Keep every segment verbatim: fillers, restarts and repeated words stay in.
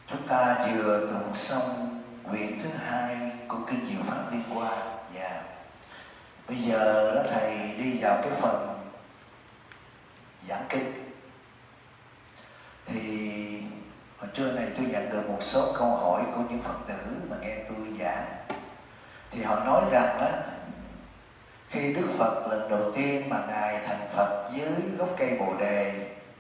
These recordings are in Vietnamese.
Chúng ta vừa tụng xong quyển thứ hai của kinh Diệu Pháp Liên Hoa. Dạ. Bây giờ đó thầy đi vào cái phần giảng kinh. Thì hồi trưa này tôi nhận được một số câu hỏi của những Phật tử mà nghe tôi giảng. Thì họ nói rằng á, khi Đức Phật lần đầu tiên mà Ngài thành Phật dưới gốc cây Bồ Đề,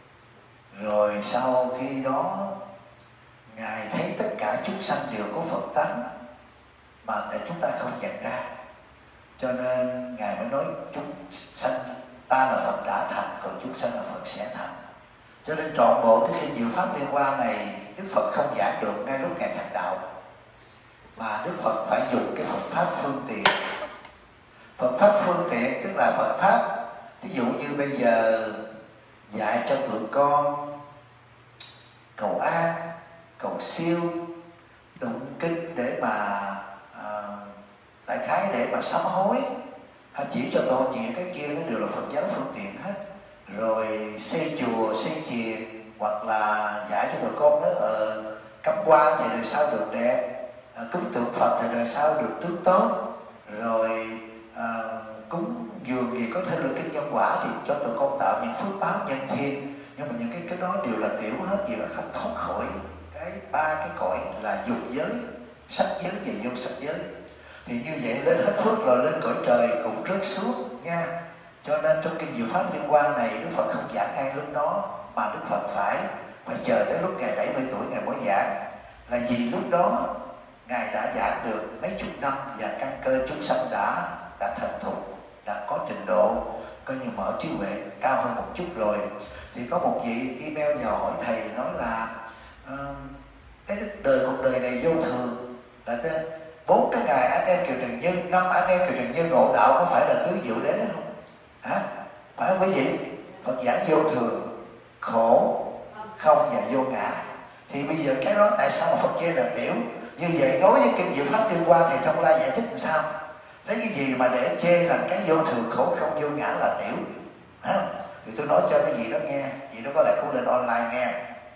rồi sau khi đó Ngài thấy tất cả chúng sanh đều có Phật tánh mà để chúng ta không nhận ra, cho nên Ngài mới nói chúng sanh ta là Phật đã thành, còn chúng sanh là Phật sẽ thành. Cho nên trọn bộ cái kinh Diệu Pháp Liên Hoa này Đức Phật không giảng được ngay lúc Ngài thành đạo, mà Đức Phật phải dùng cái Phật pháp phương tiện. Phật pháp phương tiện tức là Phật pháp ví dụ như bây giờ dạy cho tụi con cầu an, cầu siêu, tụng kinh để mà à, đại khái để mà sám hối, hay chỉ cho tôi những cái kia nó đều là Phật giáo phương tiện hết. Rồi xây chùa, xây chiền, hoặc là dạy cho tụi con đó ở cắm quan thì đời sau được đẹp, à, cúng tượng Phật thì đời sau được tướng tốt, rồi à, cúng dường gì có thể được kinh nhân quả thì cho tụi con tạo những phước báo nhân thiên. Nhưng mà những cái cái đó đều là tiểu hết, gì là không thoát khỏi cái ba cái cõi là dục giới, sắc giới và vô sắc giới. Thì như vậy lên hết phước rồi lên cõi trời cũng rớt xuống nha. Cho nên trong kinh Diệu Pháp Liên Hoa này Đức Phật không giảng ngay lúc đó, mà Đức Phật phải phải chờ tới lúc Ngài bảy mươi tuổi Ngài mới giảng. Là vì lúc đó Ngài đã giảng được mấy chục năm và căn cơ chúng sanh đã đã thành thục, đã có trình độ coi như mở trí huệ cao hơn một chút rồi. Thì có một vị email vào hỏi thầy nói là uh, cái đời cuộc đời này vô thường, là tên bốn cái ngài anh em Kiều Trần Nhân, năm anh em Kiều Trần Nhân ngộ đạo có phải là tứ diệu đế không? Hả? Phải không quý vị? Phật giảng vô thường, khổ, không và vô ngã. Thì bây giờ cái đó tại sao mà Phật chê là tiểu? Như vậy đối với kinh Diệu Pháp Liên Hoa thì Thông La giải thích làm sao? Lấy cái gì mà để chê rằng cái vô thường, khổ, không, vô ngã là tiểu? Hả? Thì tôi nói cho cái gì đó nghe, gì đó có lẽ cũng lên online nghe.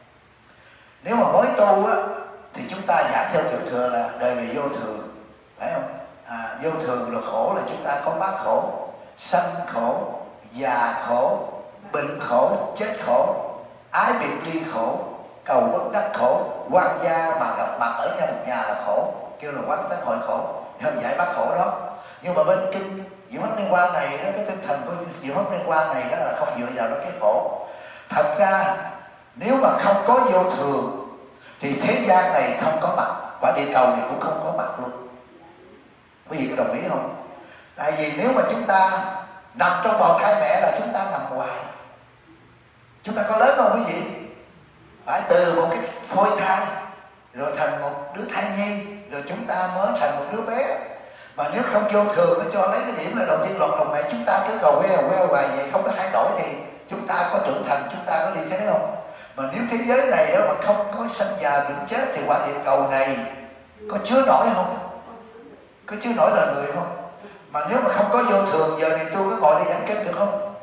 Nếu mà mới tu á thì chúng ta giảng theo tiểu thừa là đời này vô thường, phải không? À, vô thường là khổ, là chúng ta có bát khổ: sanh khổ, già khổ, bệnh khổ, chết khổ, ái biệt ly khổ, cầu bất đắc khổ, quan gia mà gặp mặt ở nhà một nhà là khổ, kêu là quán tánh hội khổ, không giải bát khổ đó. Nhưng mà bên kinh Diệu Pháp Liên Hoa này đó, cái tinh thần của Diệu Pháp Liên Hoa này đó là không dựa vào đó cái khổ. Thật ra nếu mà không có vô thường thì thế gian này không có mặt, và địa cầu này cũng không có mặt luôn. Quý vị có đồng ý không? Tại vì nếu mà chúng ta nằm trong bào thai mẹ là chúng ta nằm hoài. Chúng ta có lớn không quý vị? Phải từ một cái phôi thai rồi thành một đứa thai nhi, rồi chúng ta mới thành một đứa bé. Mà nếu không vô thường nó cho lấy cái điểm là đầu tiên lọt lòng mẹ, chúng ta cứ cầu queo queo hoài vậy không có thay đổi thì chúng ta có trưởng thành, chúng ta có đi thế không? Mà nếu thế giới này đó mà không có sanh già bệnh chết thì quả địa cầu này có chứa nổi không? Có chứa nổi là người không? Mà nếu mà không có vô thường, giờ này tôi có gọi đi giảng kinh được không?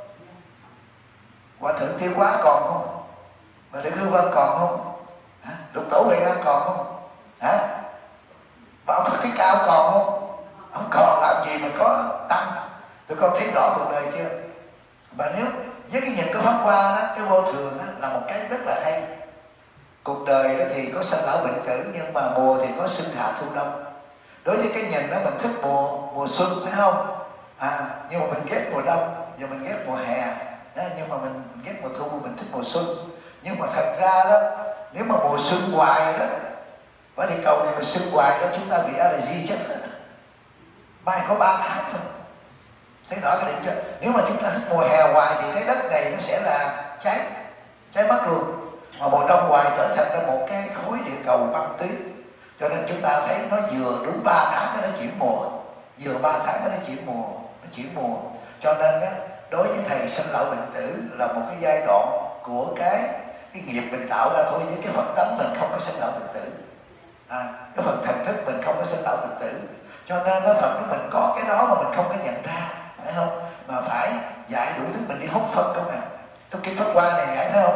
Hòa thượng Tiêu Hóa còn không? Hòa thượng Hư Vân còn không? Hả? Lục Tổ Huệ Năng còn không? Hả? Và ông Phật Thích Cao còn không? Ông còn làm gì mà có tăng? Tụi con thấy rõ cuộc đời chưa? Và nếu với cái nhìn của Pháp Hoa đó, cái vô thường đó, là một cái rất là hay. Cuộc đời đó thì có sanh lão bệnh tử, nhưng mà mùa thì có xuân hạ thu đông. Đối với cái nhìn đó mình thích mùa mùa xuân phải không? À, nhưng mà mình ghét mùa đông, và mình ghét mùa hè. Đó, nhưng mà mình ghét mùa thu, mình thích mùa xuân. Nhưng mà thật ra đó, nếu mà mùa xuân hoài đó, ở địa cầu này mà xuân hoài đó, chúng ta bị allergy chết hết. Mai có ba tháng thôi. Thấy rõ cái điểm chưa? Nếu mà chúng ta thích mùa hè hoài thì cái đất này nó sẽ là cháy, cháy mất luôn. Mà mùa đông hoài trở thành ra một cái khối địa cầu băng tuyết. Cho nên chúng ta thấy nó vừa đúng ba tháng nó chuyển mùa, vừa ba tháng nó chuyển mùa, nó chuyển mùa. Cho nên á, đối với thầy sinh lão bệnh tử là một cái giai đoạn của cái cái nghiệp mình tạo ra thôi, với cái Phật tánh mình không có sinh lão bệnh tử. À, cái phần thần thức mình không có sinh lão bệnh tử. Cho nên nó Phật của mình có cái đó mà mình không có nhận ra, phải không? Mà phải dạy đủ thứ mình đi hút Phật không à. Trong kinh Pháp Hoa này ngài thấy không?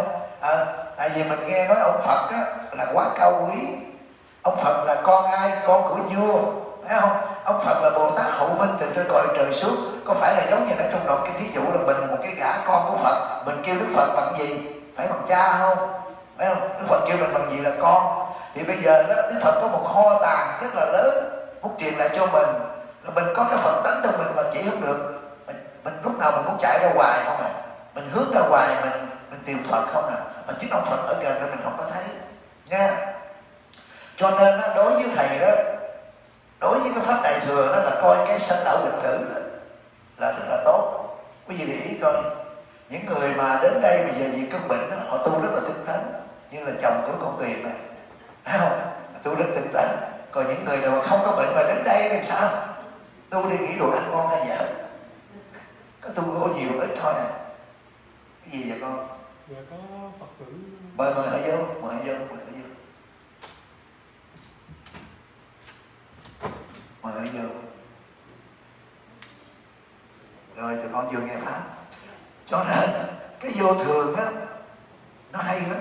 À, tại vì mình nghe nói ông Phật á, là quá cao quý. Ông Phật là con ai? Con của vua, phải không? Ông Phật là Bồ Tát hậu minh từ trên cõi trời xuống. Có phải là giống như ở trong đoạn cái ví dụ là mình là một cái gã con của Phật, mình kêu Đức Phật bằng gì? Phải bằng cha không? Phải không? Đức Phật kêu mình bằng gì là con. Thì bây giờ đó, Đức Phật có một kho tàng rất là lớn muốn truyền lại cho mình. Là mình có cái Phật tánh trong mình mà chỉ không được. Mình, mình lúc nào mình cũng chạy ra ngoài không à? Mình hướng ra ngoài, mình mình tìm Phật không à? Mà chính ông Phật ở gần rồi mình không có thấy nha. Cho nên đó, đối với thầy đó, đối với cái pháp đại thừa đó là coi cái sanh lão bệnh tử là, là rất là tốt. Quý vị để ý coi, những người mà đến đây bây giờ vì cơn bệnh đó, họ tu rất là tinh tấn, như là chồng của con Tuyền này, thấy không? Tu rất tinh tấn. Còn những người nào mà không có bệnh mà đến đây thì sao? Tu đi nghĩ đồ ăn ngon hay vợ, có tu có nhiều ít thôi à. Cái gì vậy con? Dạ có Phật tử. Mời mời họ vô, mời họ vô, mời họ vô. Mời họ vô. Rồi tụi con vô nghe pháp. Cho nên cái vô thường á, nó hay lắm.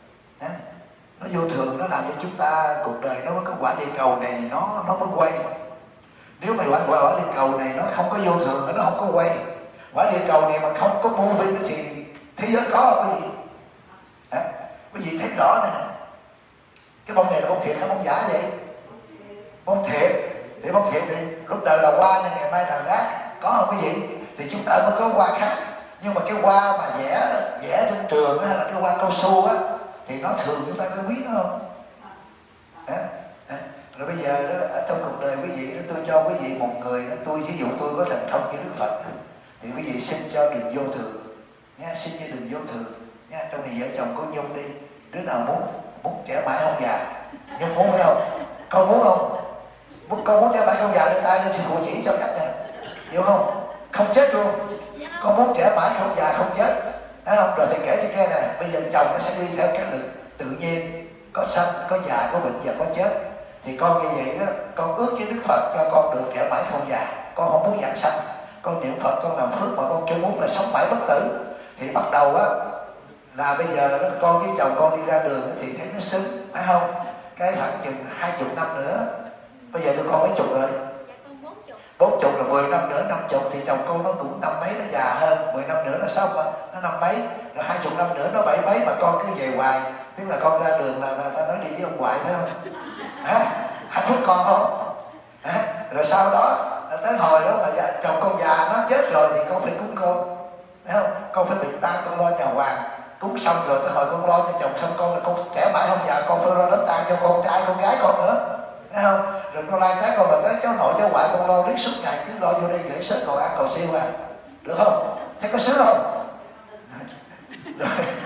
Nó vô thường, nó làm cho chúng ta cuộc đời nó có quả địa cầu này nó nó mới quay. Nếu mà quả quả địa cầu này nó không có vô thường, nó không có quay. Quả địa cầu này mà không có vô vi thì thế giới có cái gì? À, cái gì thấy rõ nè. Cái bông này là bông thiệt hay bông giả vậy? Bông thiệt. Thì bông thiệt thì lúc đầu là hoa nhưng ngày mai là rác, có không cái gì? Thì chúng ta mới có hoa khác. Nhưng mà cái hoa mà vẽ vẽ trên trường hay là cái hoa cao su á thì nó thường chúng ta có biết nó không? À, à. Rồi bây giờ đó, ở trong cuộc đời quý vị đó, tôi cho quý vị một người đó, tôi ví dụ tôi có thành thông như Đức Phật đó, thì quý vị xin cho đừng vô thường nha, xin cho đừng vô thường nha. Trong này vợ chồng có Nhung đi, đứa nào muốn muốn trẻ mãi không già? Nhung muốn phải không? Con muốn không? Muốn, con muốn trẻ mãi không già đưa tay lên, sư phụ chỉ cho cách nè, hiểu không? Không chết luôn. Con muốn trẻ mãi không già không chết, thấy không? Rồi thì kể cho nghe này, bây giờ chồng nó sẽ đi theo cái lực tự nhiên, có sanh, có già, có bệnh và có chết. Thì con như vậy đó, con ước với Đức Phật cho con được trẻ mãi không già, con không muốn giảng sanh, con niệm Phật, con làm phước mà con chưa muốn là sống mãi bất tử. Thì bắt đầu á là bây giờ đó, con với chồng con đi ra đường thì thấy nó xứng, phải không? Cái khoảng chừng hai chục năm nữa, bây giờ tụi con mấy chục rồi? Bốn chục là mười năm nữa, năm chục thì chồng con nó cũng năm mấy, nó già hơn, mười năm nữa là sao mà nó năm mấy, rồi hai chục năm nữa nó bảy mấy mà con cứ về hoài, tức là con ra đường là là ta nói đi với ông ngoại phải không? Hả? Hạnh phúc con không? Hả? Rồi sau đó tới hồi đó mà già, chồng con già nó chết rồi thì con phải cúng con, phải không? Con phải bình tang, con lo nhà hoàng, cúng xong rồi tới hồi con lo cho chồng xong con là con trẻ mãi không già, con phải lo đám tang cho con trai con gái con nữa, thấy không? Rồi con lai cái con là tới cháu nội cháu ngoại con lo riết suốt ngày, cứ lo vô đây gửi sớt cầu ăn cầu siêu à, được không? Thấy có sướng không? Rồi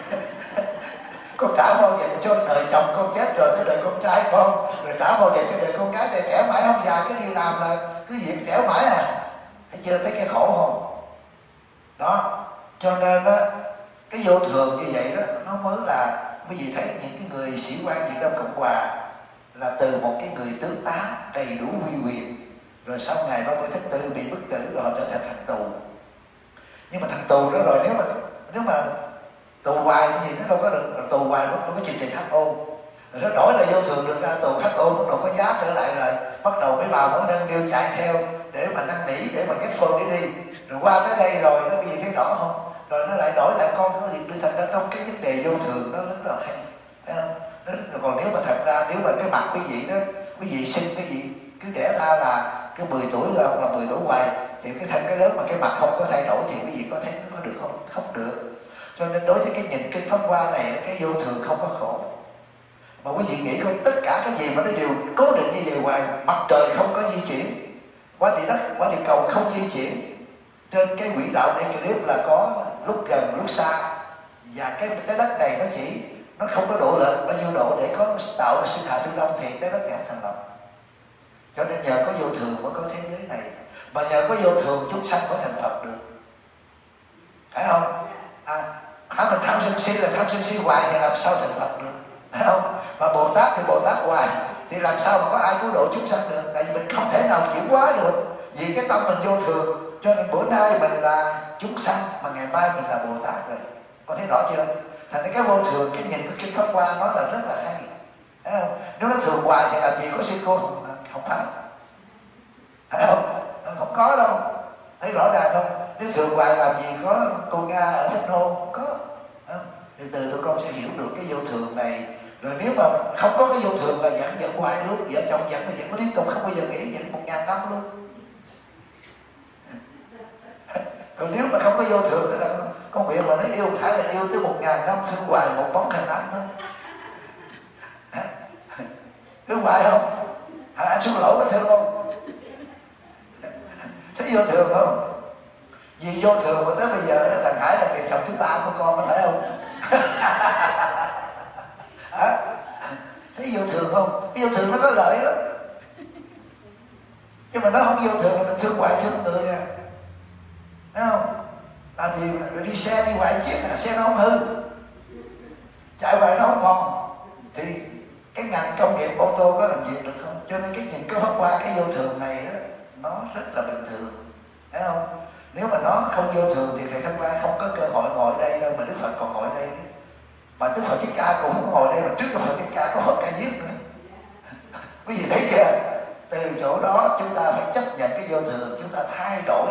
con trả bao giờ cho đời chồng con chết rồi tới đời con trai con, rồi trả bao giờ cho đời con gái, để trẻ mãi không già, cái đi làm là cứ việc trẻ mãi à. Thấy chưa? Thấy cái khổ không? Đó, cho nên đó, cái vô thường như vậy đó nó mới là quý vị thấy những cái người sĩ quan Việt Nam Cộng Hòa là từ một cái người tướng tá đầy đủ uy quyền, rồi sau ngày ba mươi tháng tư bị bức tử rồi họ trở thành thằng tù. Nhưng mà thằng tù đó rồi nếu mà nếu mà tù hoài thì nó đâu có được, tù hoài nó không có chương trình hát o, rồi nó đổi lại vô thường được ra tù hát o cũng đâu có giá trở lại, rồi bắt đầu mấy bà mỗi đơn kêu chạy theo để mà năn nỉ để mà kết phone để đi, rồi qua tới đây rồi nó bị thấy rõ không? Rồi nó lại đổi lại con nó thì đưa thành ra trong cái vấn đề vô thường nó rất là hay, phải không? Nó, còn nếu mà thật ra nếu mà cái mặt quý vị đó, quý vị sinh cái gì cứ đẻ ra là cái mười tuổi là là mười tuổi hoài, thì cái thân cái lớn mà cái mặt không có thay đổi thì quý vị có thấy nó có được không? Không được. Cho nên đối với cái nhìn kinh pháp hoa này, cái vô thường không có khổ. Mà quý vị nghĩ coi, tất cả cái gì mà nó đều cố định như vậy hoài, mặt trời không có di chuyển, quả địa đất, quả địa cầu không di chuyển, trên cái quỹ đạo này clip là có lúc gần lúc xa, và cái cái đất này nó chỉ nó không có độ lệch bao nhiêu độ để có tạo ra sinh hạ tương đông thì cái đất này không thành lập. Cho nên nhờ có vô thường mới có thế giới này, mà nhờ có vô thường chúng sanh mới thành Phật được, phải không? À, hả mình tham sân si là tham sân si hoài thì làm sao thành Phật được, phải không? Mà Bồ Tát thì Bồ Tát hoài thì làm sao mà có ai cứu độ chúng sanh được? Tại vì mình không thể nào chuyển hóa được, vì cái tâm mình vô thường. Cho nên bữa nay mình là chúng sanh mà ngày mai mình là Bồ Tát rồi, có thấy rõ chưa? thành ra cái vô thường, cái nhìn của kinh Pháp Hoa nó là rất là hay, thấy không? Nếu nó thường hoài thì làm gì có sư cô không, không phải, thấy không? Không có đâu, thấy rõ ràng không? Nếu thường hoài làm gì có cô Nga ở Thích Nô, không có. Không? Từ từ tụi con sẽ hiểu được cái vô thường này. Rồi nếu mà không có cái vô thường là giận giận hoài luôn, vợ chồng giận là giận có liên tục, không bao giờ nghỉ, giận một ngàn năm luôn. Còn nếu mà không có vô thường là con việc mà nó yêu phải là yêu tới một ngàn năm, thương hoài một bóng hình ảnh thôi. Thương hoài không? À, anh xuống lỗ có thương không? Thấy vô thường không? Vì vô thường mà tới bây giờ thằng Hải là người chồng thứ ba của con, có phải không? À, thấy vô thường không? Vô thường nó có lợi đó, chứ mà nó không vô thường mình thương hoài thương người à, thấy không? À thì đi xe đi hoài chiếc là xe nó không hư, chạy hoài nó không còn, thì cái ngành công nghiệp ô tô có làm việc được không? Cho nên cái nhìn cái Pháp Hoa, cái vô thường này đó, nó rất là bình thường, thấy không? Nếu mà nó không vô thường thì thầy Pháp Hoa không có cơ hội ngồi đây đâu, mà Đức Phật còn ngồi đây. Mà Đức Phật Thích Ca cũng không ngồi đây, mà trước Đức Phật Thích Ca có Phật Ca Diếp nữa. Quý vị thấy chưa? Từ chỗ đó chúng ta phải chấp nhận cái vô thường, chúng ta thay đổi.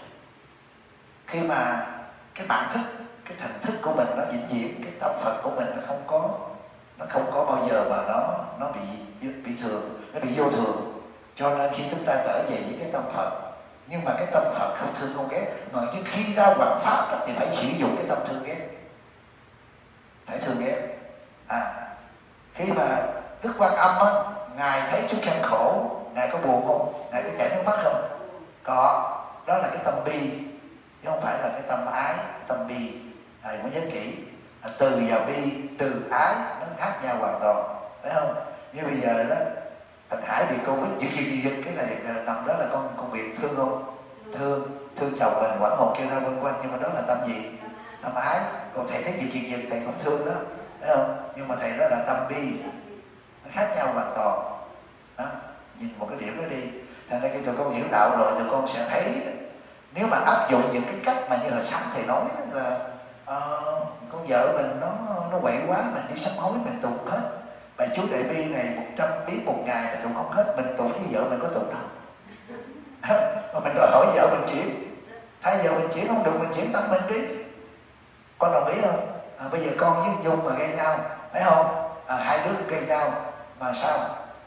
Khi mà cái bản thức, cái thần thức của mình nó vĩnh viễn, cái tâm Phật của mình nó không có, nó không có bao giờ mà nó nó bị bị thường, nó bị vô thường. Cho nên khi chúng ta trở về với cái tâm Phật, nhưng mà cái tâm Phật không thương không ghét, mà chứ khi ra hoằng pháp thì phải sử dụng cái tâm thương ghét, phải thương ghét. À, khi mà Đức Quan Âm á, ngài thấy chúng sanh khổ, ngài có buồn không? Ngài có chảy nước mắt không? Có. Đó là cái tâm bi, chứ không phải là cái tâm ái. Tâm bi thầy muốn nhớ kỹ, từ và bi, từ ái nó khác nhau hoàn toàn, phải không? Như bây giờ đó thằng Hải bị Covid giật giật giật giật, cái này nằm đó là con con việc thương không? Thương, thương chồng mình quảng hồn kêu ra vân quanh, nhưng mà đó là tâm gì? Tâm ái. Còn thầy thấy giật giật giật thầy không thương đó, phải không? Nhưng mà thầy đó là tâm bi, nó khác nhau hoàn toàn đó. Nhìn một cái điểm đó đi, thành ra khi tụi con hiểu đạo rồi tụi con sẽ thấy, nếu mà áp dụng những cái cách mà như hồi sáng thầy nói là uh, con vợ mình nó nó quậy quá, mình đi sám hối mình tụng hết bài chú Đại Bi này một trăm biến một ngày mình tụng không hết, mình tụng với vợ mình có tụng đâu. Mà mình đòi hỏi vợ mình chuyển, thay vợ mình chuyển không được, mình chuyển tâm mình đi. Con đồng ý không? À, bây giờ con với Dung mà gây nhau, phải không? À, hai đứa gây nhau mà sao?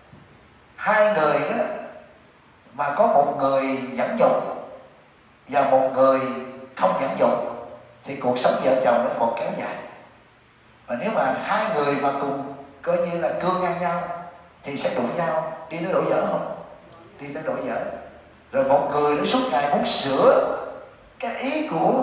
Hai người đó mà có một người nhẫn nhục và một người không nhẫn nhục thì cuộc sống vợ chồng nó còn kéo dài. Và nếu mà hai người mà cùng coi như là cương ngang nhau thì sẽ đụng nhau, đi tới đổ vỡ không? Đi tới đổ vỡ. Rồi một người nó suốt ngày muốn sửa cái ý của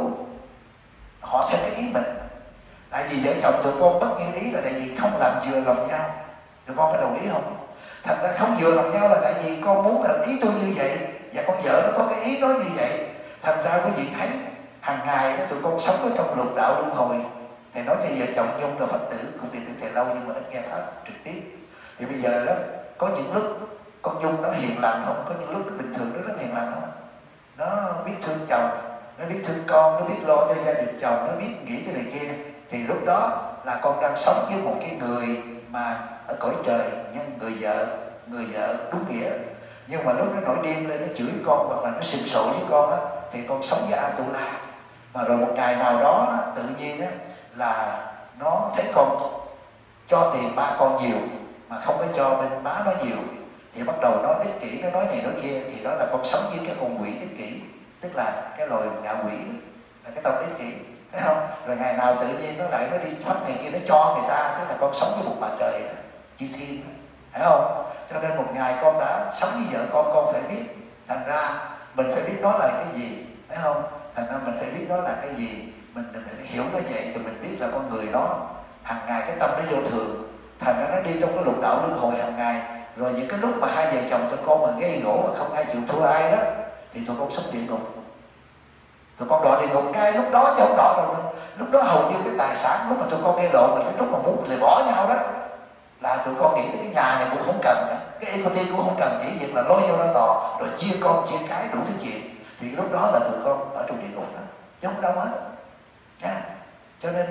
họ theo cái ý mình. Tại vì vợ chồng tụi con bất như ý là tại vì không làm vừa lòng nhau. Tụi con phải đồng ý không? Thật ra không vừa lòng nhau là tại vì con muốn là ý tôi như vậy và con vợ nó có cái ý đó như vậy. Thành ra quý vị thấy hàng ngày đó tụi con sống ở trong lục đạo luân hồi. Thầy nói cho vợ chồng Nhung là Phật tử cũng bị thầy lâu nhưng mà ít nghe pháp trực tiếp. Thì bây giờ đó có những lúc con Nhung nó hiền lành không, có những lúc nó bình thường nó rất hiền lành không. Nó biết thương chồng, nó biết thương con, nó biết lo cho gia đình chồng, nó biết nghĩ cái này kia. Thì lúc đó là con đang sống với một cái người mà ở cõi trời, nhưng người vợ, người vợ đúng nghĩa. Nhưng mà lúc nó nổi điên lên, nó chửi con hoặc là nó sừng sộ với con á, thì con sống với Atula. Mà rồi một ngày nào đó, đó tự nhiên á là nó thấy con cho tiền ba con nhiều mà không có cho bên má nó nhiều, thì bắt đầu nó ích kỷ, nó nói này nói kia. Thì đó là con sống với cái con quỷ ích kỷ, tức là cái loài ngạ quỷ, là cái tâm ích kỷ, thấy không? Rồi ngày nào tự nhiên nó lại nó đi thoát này kia, nó cho người ta, tức là con sống với một bà trời chư thiên, thấy không? Cho nên một ngày con đã sống với vợ con, con phải biết, thành ra mình phải biết nó là cái gì, thấy không? Thành ra mình phải biết nó là cái gì, mình, mình phải hiểu nó vậy thì mình biết là con người nó hàng ngày cái tâm nó vô thường, thành ra nó đi trong cái lục đạo luân hồi hàng ngày. Rồi những cái lúc mà hai vợ chồng tụi con mà gây gỗ mà không ai chịu thua ai đó thì tụi con sống địa ngục, tụi con đọa địa ngục ngay lúc đó chứ không đọa đâu. Lúc đó hầu như cái tài sản lúc mà tụi con nghe lộ mình cái lúc mà muốn thì bỏ nhau đó là tụi con nghĩ cái nhà này cũng không cần nữa, cái equity cũng không cần, chỉ việc là lôi vô ra tòa rồi chia con chia cái đủ thứ chuyện. Thì lúc đó là tụi con ở trong địa ngục đó chứ không đâu hết nha. Cho nên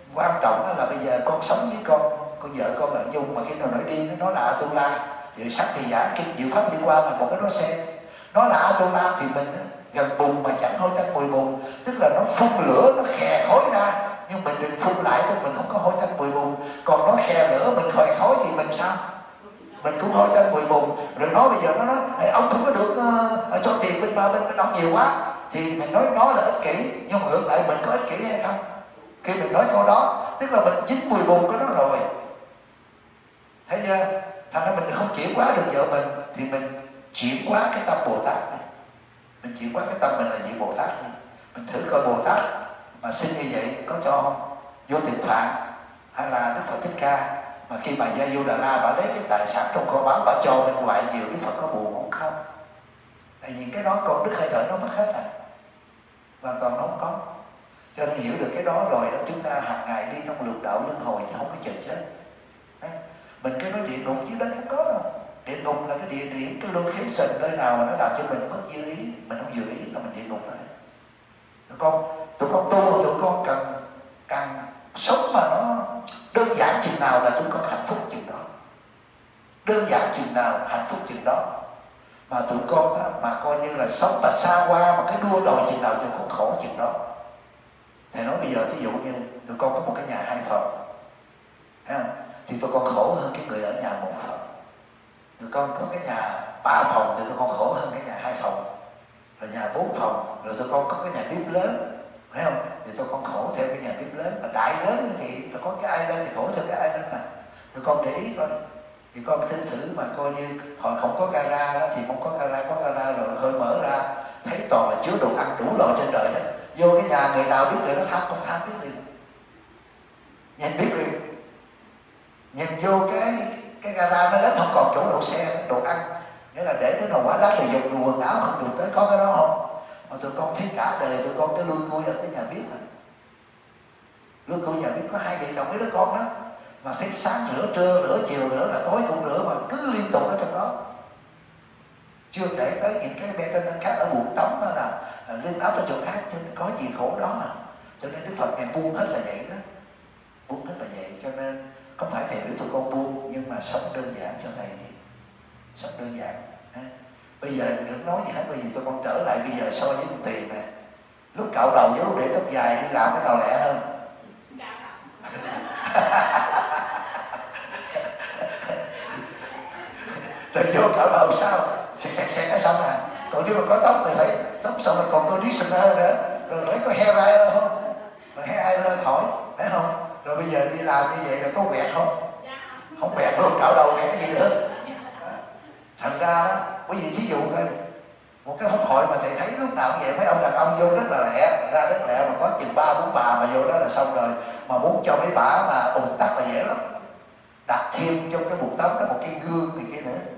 Quan trọng là bây giờ con sống với con con vợ con là Nhung, mà khi nào nói đi nó là Atula, thì sắc thì giả kinh diệu pháp đi qua là một cái đó xe, nó là Atula thì mình gần bùn mà chẳng hôi tanh mùi bùn, tức là nó phun lửa nó khè khói ra, nhưng mình đừng phun lại tức mình không có hôi tanh mùi bùn. Còn nó khè lửa mình khói khói thì mình sao? Mình cũng hôi tanh mùi bùn. Rồi nói bây giờ nó nói ông không có được uh, cho tiền bên ba bên bên ông nhiều quá, thì mình nói nó là ích kỷ, nhưng mà ngược lại mình có ích kỷ hay không? Khi mình nói câu đó tức là mình dính mùi bùn của nó rồi, thấy chưa? Thành ra mình không chuyển hóa được vợ mình thì mình chuyển hóa cái tâm Bồ Tát này. Mình chuyển hóa cái tâm mình là vị Bồ Tát này. Mình thử coi Bồ Tát mà xin như vậy có cho không? Vô Tịnh Phạn hay là Đức Phật Thích Ca mà khi bà Gia Vô Đà La bà lấy cái tài sản trong kho báu bà cho bên ngoài nhiều, Đức Phật có buồn không? Không. Tại vì cái đó con đức hơi thở nó mất hết à, hoàn toàn nó không có. Cho nên hiểu được cái đó rồi đó, chúng ta hàng ngày đi trong lục đạo luân hồi chứ không có chừng chết. Đấy. Mình cứ nói địa ngục dưới đất không có đâu. Địa ngục là cái địa điểm, cái luân khí sình nơi nào mà nó làm cho mình mất dư ý, mình không dự ý là mình địa ngục rồi. Tụi con, tụi con tu, tụi con cần càng sống mà nó đơn giản chừng nào là tụi con hạnh phúc chừng đó. Đơn giản chừng nào hạnh phúc chừng đó. Mà tụi con á, mà coi như là sống mà xa qua mà cái đua đòi chừng nào tụi con khổ chừng đó. Thầy nói bây giờ ví dụ như tụi con có một cái nhà hai phòng, thấy không? Thì tụi con khổ hơn cái người ở nhà một phòng. Tụi con có cái nhà ba phòng thì tụi con khổ hơn cái nhà hai phòng, rồi nhà bốn phòng, rồi tụi con có cái nhà bếp lớn, thấy không? Thì tụi con khổ theo cái nhà bếp lớn, mà đại lớn thì tụi con cái ai lên thì khổ theo cái ai lên này. Tụi con để ý coi, thì con tin thử mà coi như họ không có gara đó thì không có gara, có gara rồi hơi mở ra thấy toàn là chứa đồ ăn đủ loại trên trời hết. Vô cái nhà người nào biết rồi nó tham không tham biết liền, nhìn biết liền. Nhìn vô cái cái gara nó lớn không còn chỗ đậu xe, đồ ăn, nghĩa là để cái đồ quá đắt thì dùng quần áo không được tới, có cái đó không? Mà tụi con thấy cả đời tụi con cái lui cui ở cái nhà bếp này, lui cui nhà bếp có hai vợ chồng mấy đứa con đó, mà thấy sáng rửa trưa rửa chiều rửa là tối cũng rửa, mà cứ liên tục ở trong đó. Chưa kể tới những cái bê tên khác ở buồng tắm đó là liên áp ở chỗ khác, cho nên có gì khổ đó mà. Cho nên Đức Phật ngài buông hết là vậy đó, buông hết là vậy. Cho nên không phải thầy biểu tụi con buông, nhưng mà sống đơn giản cho thầy đi, sống đơn giản. À, bây giờ đừng nói gì hết, bây giờ tụi con trở lại bây giờ so với tiền nè, lúc cạo đầu với lúc để tóc dài đi làm cái nào lẹ hơn? Rồi vô cạo đầu sao? Sẽ sẽ sẽ cái xong à? Còn nếu mà có tóc thì phải tóc xong rồi còn conditioner nữa, rồi lấy có hair dryer không? Rồi hair dryer thổi, phải không? Rồi bây giờ đi làm như vậy là có quẹt không? Không quẹt luôn, cạo đầu quẹt cái gì nữa? Thành ra đó, bởi vì ví dụ thôi, một cái pháp hội mà thầy thấy lúc nào cũng vậy, mấy ông đàn ông vô rất là lẹ, ra rất lẹ, mà có chừng ba bốn bà mà vô đó là xong rồi. Mà muốn cho mấy bà mà ùn tắc là dễ lắm, đặt thêm trong cái bụng tắm có một cái gương thì kia nữa.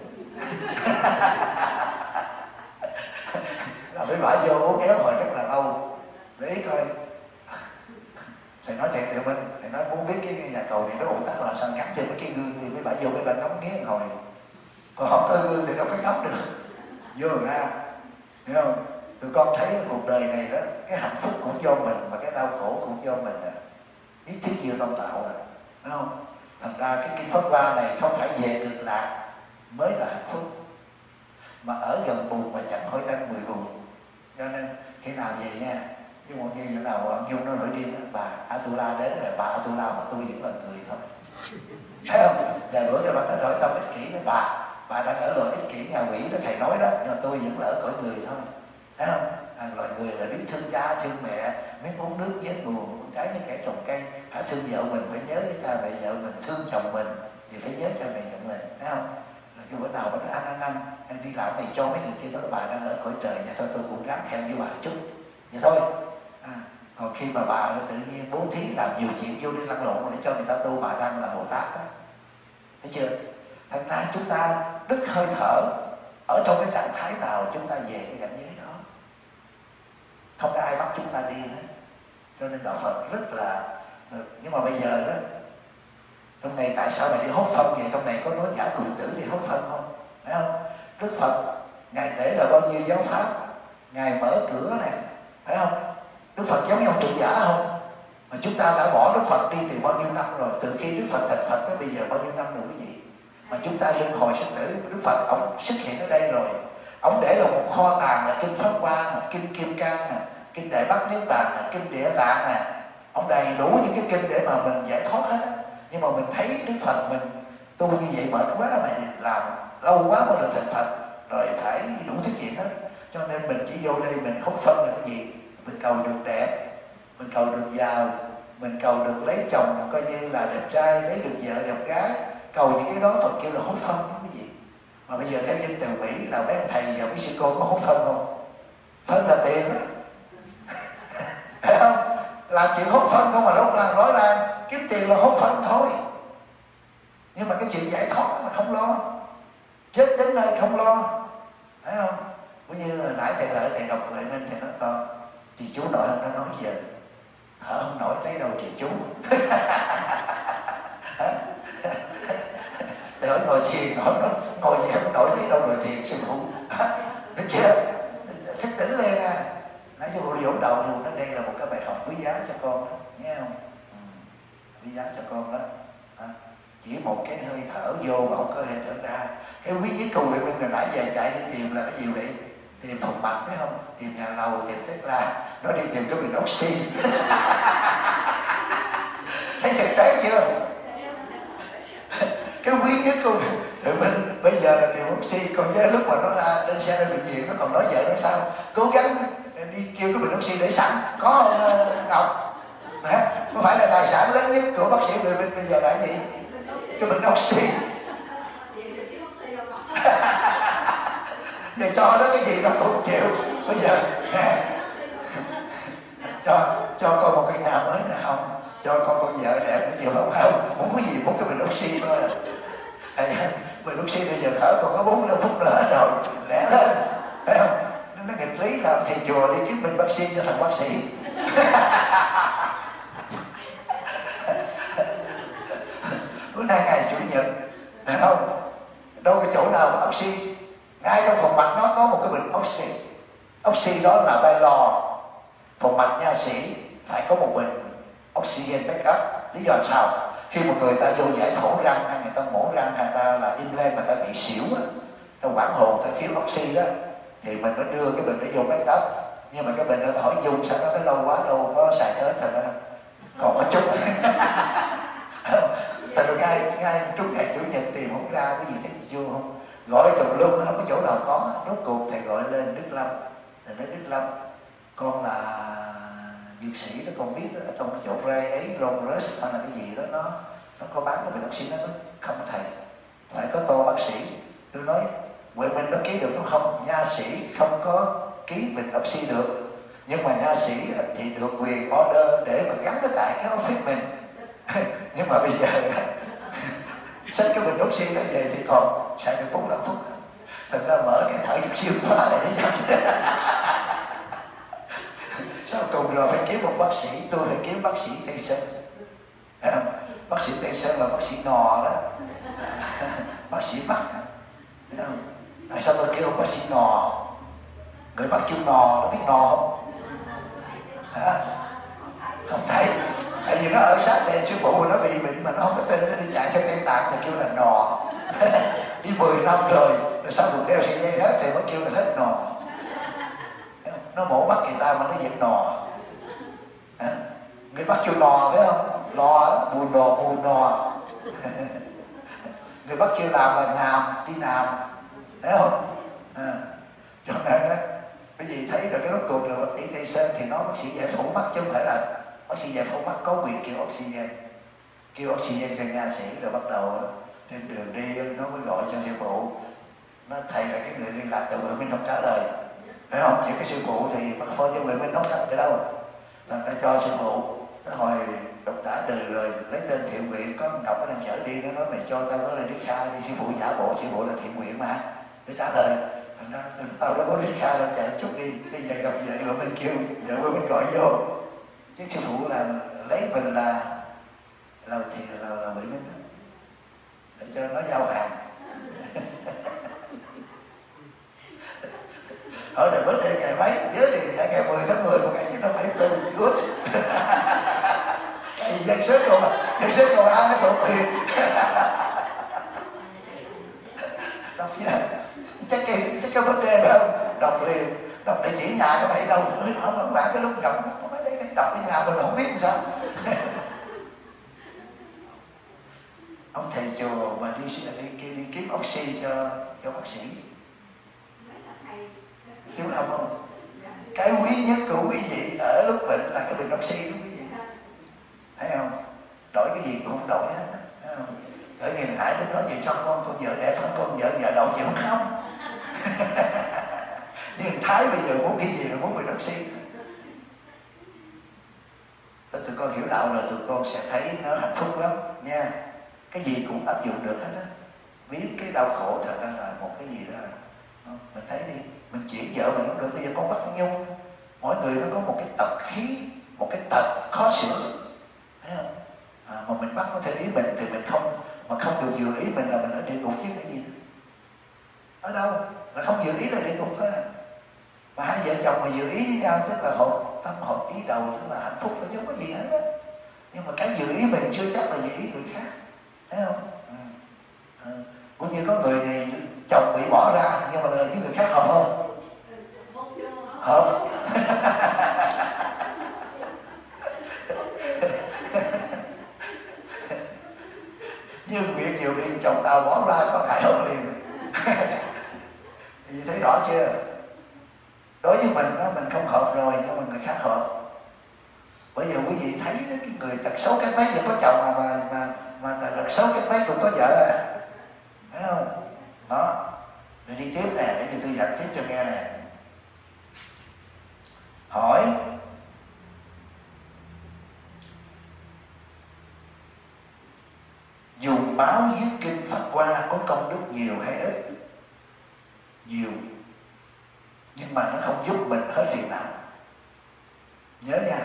Là mấy bà vô uống kéo hồi rất là lâu, để ý coi. Thầy nói thiệt thì mình, thầy nói muốn biết cái nhà cầu này nó ùn tắc làm sao gắn trên mấy cái gương thì mấy bà vô mấy bà ngắm nghía hồi. Còn không có gương thì đâu có ngắm được, vô ra, hiểu không? Tụi con thấy cuộc đời này đó, cái hạnh phúc cũng do mình mà cái đau khổ cũng do mình à. Ý chí diệu tâm tạo à, đúng không? Thành ra cái kinh Pháp Hoa này không phải về cực lạc mới là hạnh phúc, mà ở gần bùn mà chẳng hỏi tanh mùi bùn. Cho nên khi nào về nha, chứ một khi chỗ nào ông Nhung nó nổi điên đó, bà Atula đến rồi, bà Atula mà tôi vẫn là người thôi, thấy không? Và bữa giờ bà ta nói tâm ích kỷ đó, bà bà đang ở loại ích kỷ nhà quỷ đó thầy nói đó, nhưng mà tôi vẫn là ở cõi người thôi, thấy không? À, loài người là biết thương cha thương mẹ, biết uống nước vết buồn, uống trái như kẻ trồng cây. Hãy thương vợ mình phải nhớ với cha mẹ vợ mình, thương chồng mình thì phải nhớ cha mẹ vợ mình, thấy không? Rồi cái bữa nào bà nói anh anh anh anh đi làm này cho mấy người kia đó, bà đang ở cõi trời nhà thôi, tôi cũng ráng theo với bà chút vậy thôi. À, còn khi mà bà tự nhiên bố thí làm nhiều chuyện vô đi lăn lộn để cho người ta tu, bà đang là Bồ Tát đó, thấy chưa? Thành ra chúng ta đứt hơi thở ở trong cái trạng thái nào chúng ta về cái cảnh giới đó, không có ai bắt chúng ta đi hết. Cho nên đạo Phật rất là, nhưng mà bây giờ đó, trong này tại sao mày đi hốt phân vậy? Trong này có nói giả cụ tử đi hốt phân không? Phải không? Đức Phật ngài để là bao nhiêu giáo pháp, ngài mở cửa này, phải không? Đức Phật giống như ông trụ giả không? Mà chúng ta đã bỏ Đức Phật đi từ bao nhiêu năm rồi, từ khi Đức Phật thành Phật tới bây giờ bao nhiêu năm rồi quý vị. Mà chúng ta luân hồi sinh tử, Đức Phật ông xuất hiện ở đây rồi. Ông để là một kho tàng là kinh Pháp Hoa, là kinh Kim Cang, là kinh Đại Bắc Niết Bàn, là kinh Địa Tạng nè. Ông đầy đủ những cái kinh để mà mình giải thoát hết á. Nhưng mà mình thấy Đức Phật mình tu như vậy mệt quá mà làm lâu quá mới được thành Phật, rồi phải đủ thứ chuyện hết. Cho nên mình chỉ vô đây mình không phân là cái gì. Mình cầu được đẹp, mình cầu được giàu, mình cầu được lấy chồng coi như là đẹp trai, lấy được vợ đẹp gái, cầu những cái đó Phật kêu là hốt phân chứ cái gì. Mà bây giờ theo dân từ Mỹ là mấy thầy và mấy sư cô có hốt phân không? Phân là tiền đó. Thấy không? Làm chuyện hốt phân không mà lúc là nói ra kiếm tiền là hốt phân thôi. Nhưng mà cái chuyện giải thoát mà không lo, chết đến nơi không lo, thấy không? Cũng như là nãy thầy lợi thầy đọc lại nên thầy nói con chị chú nội không nó nói giờ thở không nổi lấy đâu chị chú. Để hỏi ngồi thiền hỏi nó ngồi gì không nổi lấy đâu ngồi thiền sư phụ. Biết chưa? Thức tỉnh lên à. Nãy sư phụ đi ổn đầu thì nó đây là một cái bài học quý giá cho con đó, nghe không? Ừ. Quý giá cho con đó. À. Chỉ một cái hơi thở vô mà không có hơi thở ra. Cái quý với cầu nguyện mình nãy giờ chạy đi tìm là cái gì vậy? Tìm phòng mặt phải không? Tìm nhà lầu, tìm Tesla. Nó đi tìm cái bình oxy. Thấy thực tế chưa? Cái quý nhất của mình bây giờ là tìm oxy. Còn cái lúc mà nó ra lên xe lên bệnh viện nó còn nói vợ nó sao? Cố gắng đi kêu cái bình oxy để sẵn. Có không Ngọc? Hả? Có phải là tài sản lớn nhất của bác sĩ người bên bây giờ là cái gì? Cái bình oxy. Giờ cho nó cái gì nó cũng chịu. Bây giờ cho cho con một cái nhà mới nè không, cho con con vợ đẹp cũng chịu không không, không có gì, muốn cái bình oxy thôi. Thầy bình oxy bây giờ thở còn có bốn năm phút nữa rồi, lẹ lên, thấy không? Nó nghịch lý làm thầy chùa đi kiếm bình bác sĩ cho thằng bác sĩ. Bữa nay ngày chủ nhật, thấy không? Đâu cái chỗ nào có oxy, ngay trong phòng mạch nó có một cái bình oxy. Oxy đó là bay lò. Phòng mạch nha sĩ phải có một bình oxygen backup. Lý do sao? Khi một người ta vô giải phẫu răng hay người ta mổ răng hay ta là implant mà ta bị xỉu á, ta quảng hồn ta thiếu oxy đó, thì mình nó đưa cái bình để vô backup. Nhưng mà cái bình đó ta hỏi dùng sao nó phải lâu quá đâu có xài tới, thành ra còn có chút. Thành ra ngay ngay trước ngày chủ nhật tìm không ra cái gì thấy chưa không? Gọi tùm lum không có chỗ nào có. Rốt cuộc thầy gọi lên Đức Lâm, thầy nói Đức Lâm con là dược sĩ đó, con biết đó, ở trong cái chỗ Ray ấy, Rongres hay là cái gì đó nó nó có bán cái bình oxy. Nó nói không thầy, phải có tô bác sĩ. Tôi nói Huệ Minh nó ký được nó không? Nha sĩ không có ký bình oxy được, nhưng mà nha sĩ thì được quyền order để mà gắn cái tại cái office mình. Nhưng mà bây giờ xách cái bình oxy nó về thì còn xài được bốn năm phút. Thật ra mở cái thở chút siêu khóa này để dành. Sau cùng rồi phải kiếm một bác sĩ, tôi phải kiếm bác sĩ Tây Sơn. Bác sĩ Tây Sơn là bác sĩ nò đó. Bác sĩ Bắc. Tại sao tôi kêu bác sĩ nò? Người Bắc kêu nò, nó biết nò không? Hả? Không thấy. Tại vì nó ở sát đây, sư phụ nó bị bệnh mà nó không có tên, nó đi chạy theo cây tạng thì kêu là nò. Đi mười năm rồi, rồi sau cùng đeo sợi dây hết thì mới kêu là hết nò. Nó mổ bắt người ta mà nó giật nò. Người bắt kêu nò phải không? Lò, bù nò, bù nò. Người bắt kêu làm là nàm, đi nàm, thấy không? À. Cho nên đó, cái gì thấy là cái rốt cuộc là bác sĩ Tây Sơn thì nó bác sĩ giải phẫu mắt chứ không phải là bác sĩ giải phẫu mắt có quyền kêu oxygen, kêu oxygen cho nha sĩ. Rồi bắt đầu trên đường đi nó mới gọi cho sư phụ. Nó thầy là cái người liên lạc từ Huệ Minh không trả lời, phải không? Chỉ cái sư phụ thì bắt phone cho Huệ Minh không trả lời đâu, làm ta cho sư phụ. Nó hồi độc đã từ rồi lấy tên thiện nguyện, có Ngọc nó đang chở đi, nó nói mày cho tao có lên Đức Kha đi. Sư phụ giả bộ sư phụ là thiện nguyện mà, để trả lời. Nó, tao đã có Đức Kha đâu, chạy chút đi. Bây giờ gặp vợ Huệ Minh kêu vợ Huệ Minh gọi vô, chứ sư phụ là lấy mình là là thì là, là Huệ Minh để cho nó giao hàng. Hỏi là bữa nay ngày mấy, nhớ thì ngày mười tháng mười một nghìn chín trăm bảy mươi tư, good. dân sớm rồi mà dân sớm rồi ai nó thuộc liền. Đọc chứ chắc cái chắc cái vấn đề đó đọc liền, đọc để chỉ nhà các bạn đâu không không bạn cái lúc gặp không phải đấy đọc đi nhà mình không biết làm sao. Ông thầy chùa mà đi đi, đi, đi kiếm oxy cho cho bác sĩ kiếm đâu không? Cái quý nhất của quý vị ở lúc bệnh là cái bình oxy của quý vị, thấy không? Đổi cái gì cũng không đổi hết, thấy không? Ở Nguyên Hải lúc đó vậy cho con con vợ đẹp hơn, con vợ vợ đậu chịu không? Nhưng Thái bây giờ muốn cái gì là muốn bình oxy. Tụi con hiểu đạo rồi tụi con sẽ thấy nó hạnh phúc lắm nha. Cái gì cũng áp dụng được hết á. Biết cái đau khổ thật ra là một cái gì đó mình thấy đi, mình chuyển vợ mình không được, bây giờ con bắt con Nhung, mỗi người nó có một cái tật khí, một cái tật khó sửa, thấy không? À, mà mình bắt nó theo ý mình thì mình không, mà không được vừa ý mình là mình ở địa ngục chứ cái gì nữa. Ở đâu là không vừa ý là địa ngục thôi à. Mà hai vợ chồng mà vừa ý với nhau tức là hợp tâm hợp ý đầu, tức là hạnh phúc, là không có gì hết á. Nhưng mà cái vừa ý mình chưa chắc là vừa ý người khác, thấy không? Ừ. Ừ. Cũng như có người này chồng bị bỏ ra nhưng mà với người khác hợp không? Hợp. Như Nguyệt nhiều đi chồng tao bỏ ra có hại hơn liền. Thì thấy rõ chưa? Đối với mình đó, mình không hợp rồi nhưng mà người khác hợp. Bởi giờ quý vị thấy đó, cái người tật xấu cái mấy thì có chồng mà mà mà, mà tật xấu cái mấy cũng có vợ à, thấy không? Đó. Rồi đi tiếp nè, để cho tôi giải tiếp cho nghe nè. Hỏi dùng máu viết kinh Phật Hoa có công đức nhiều hay ít? Nhiều. Nhưng mà nó không giúp mình hết phiền não. Nhớ nha,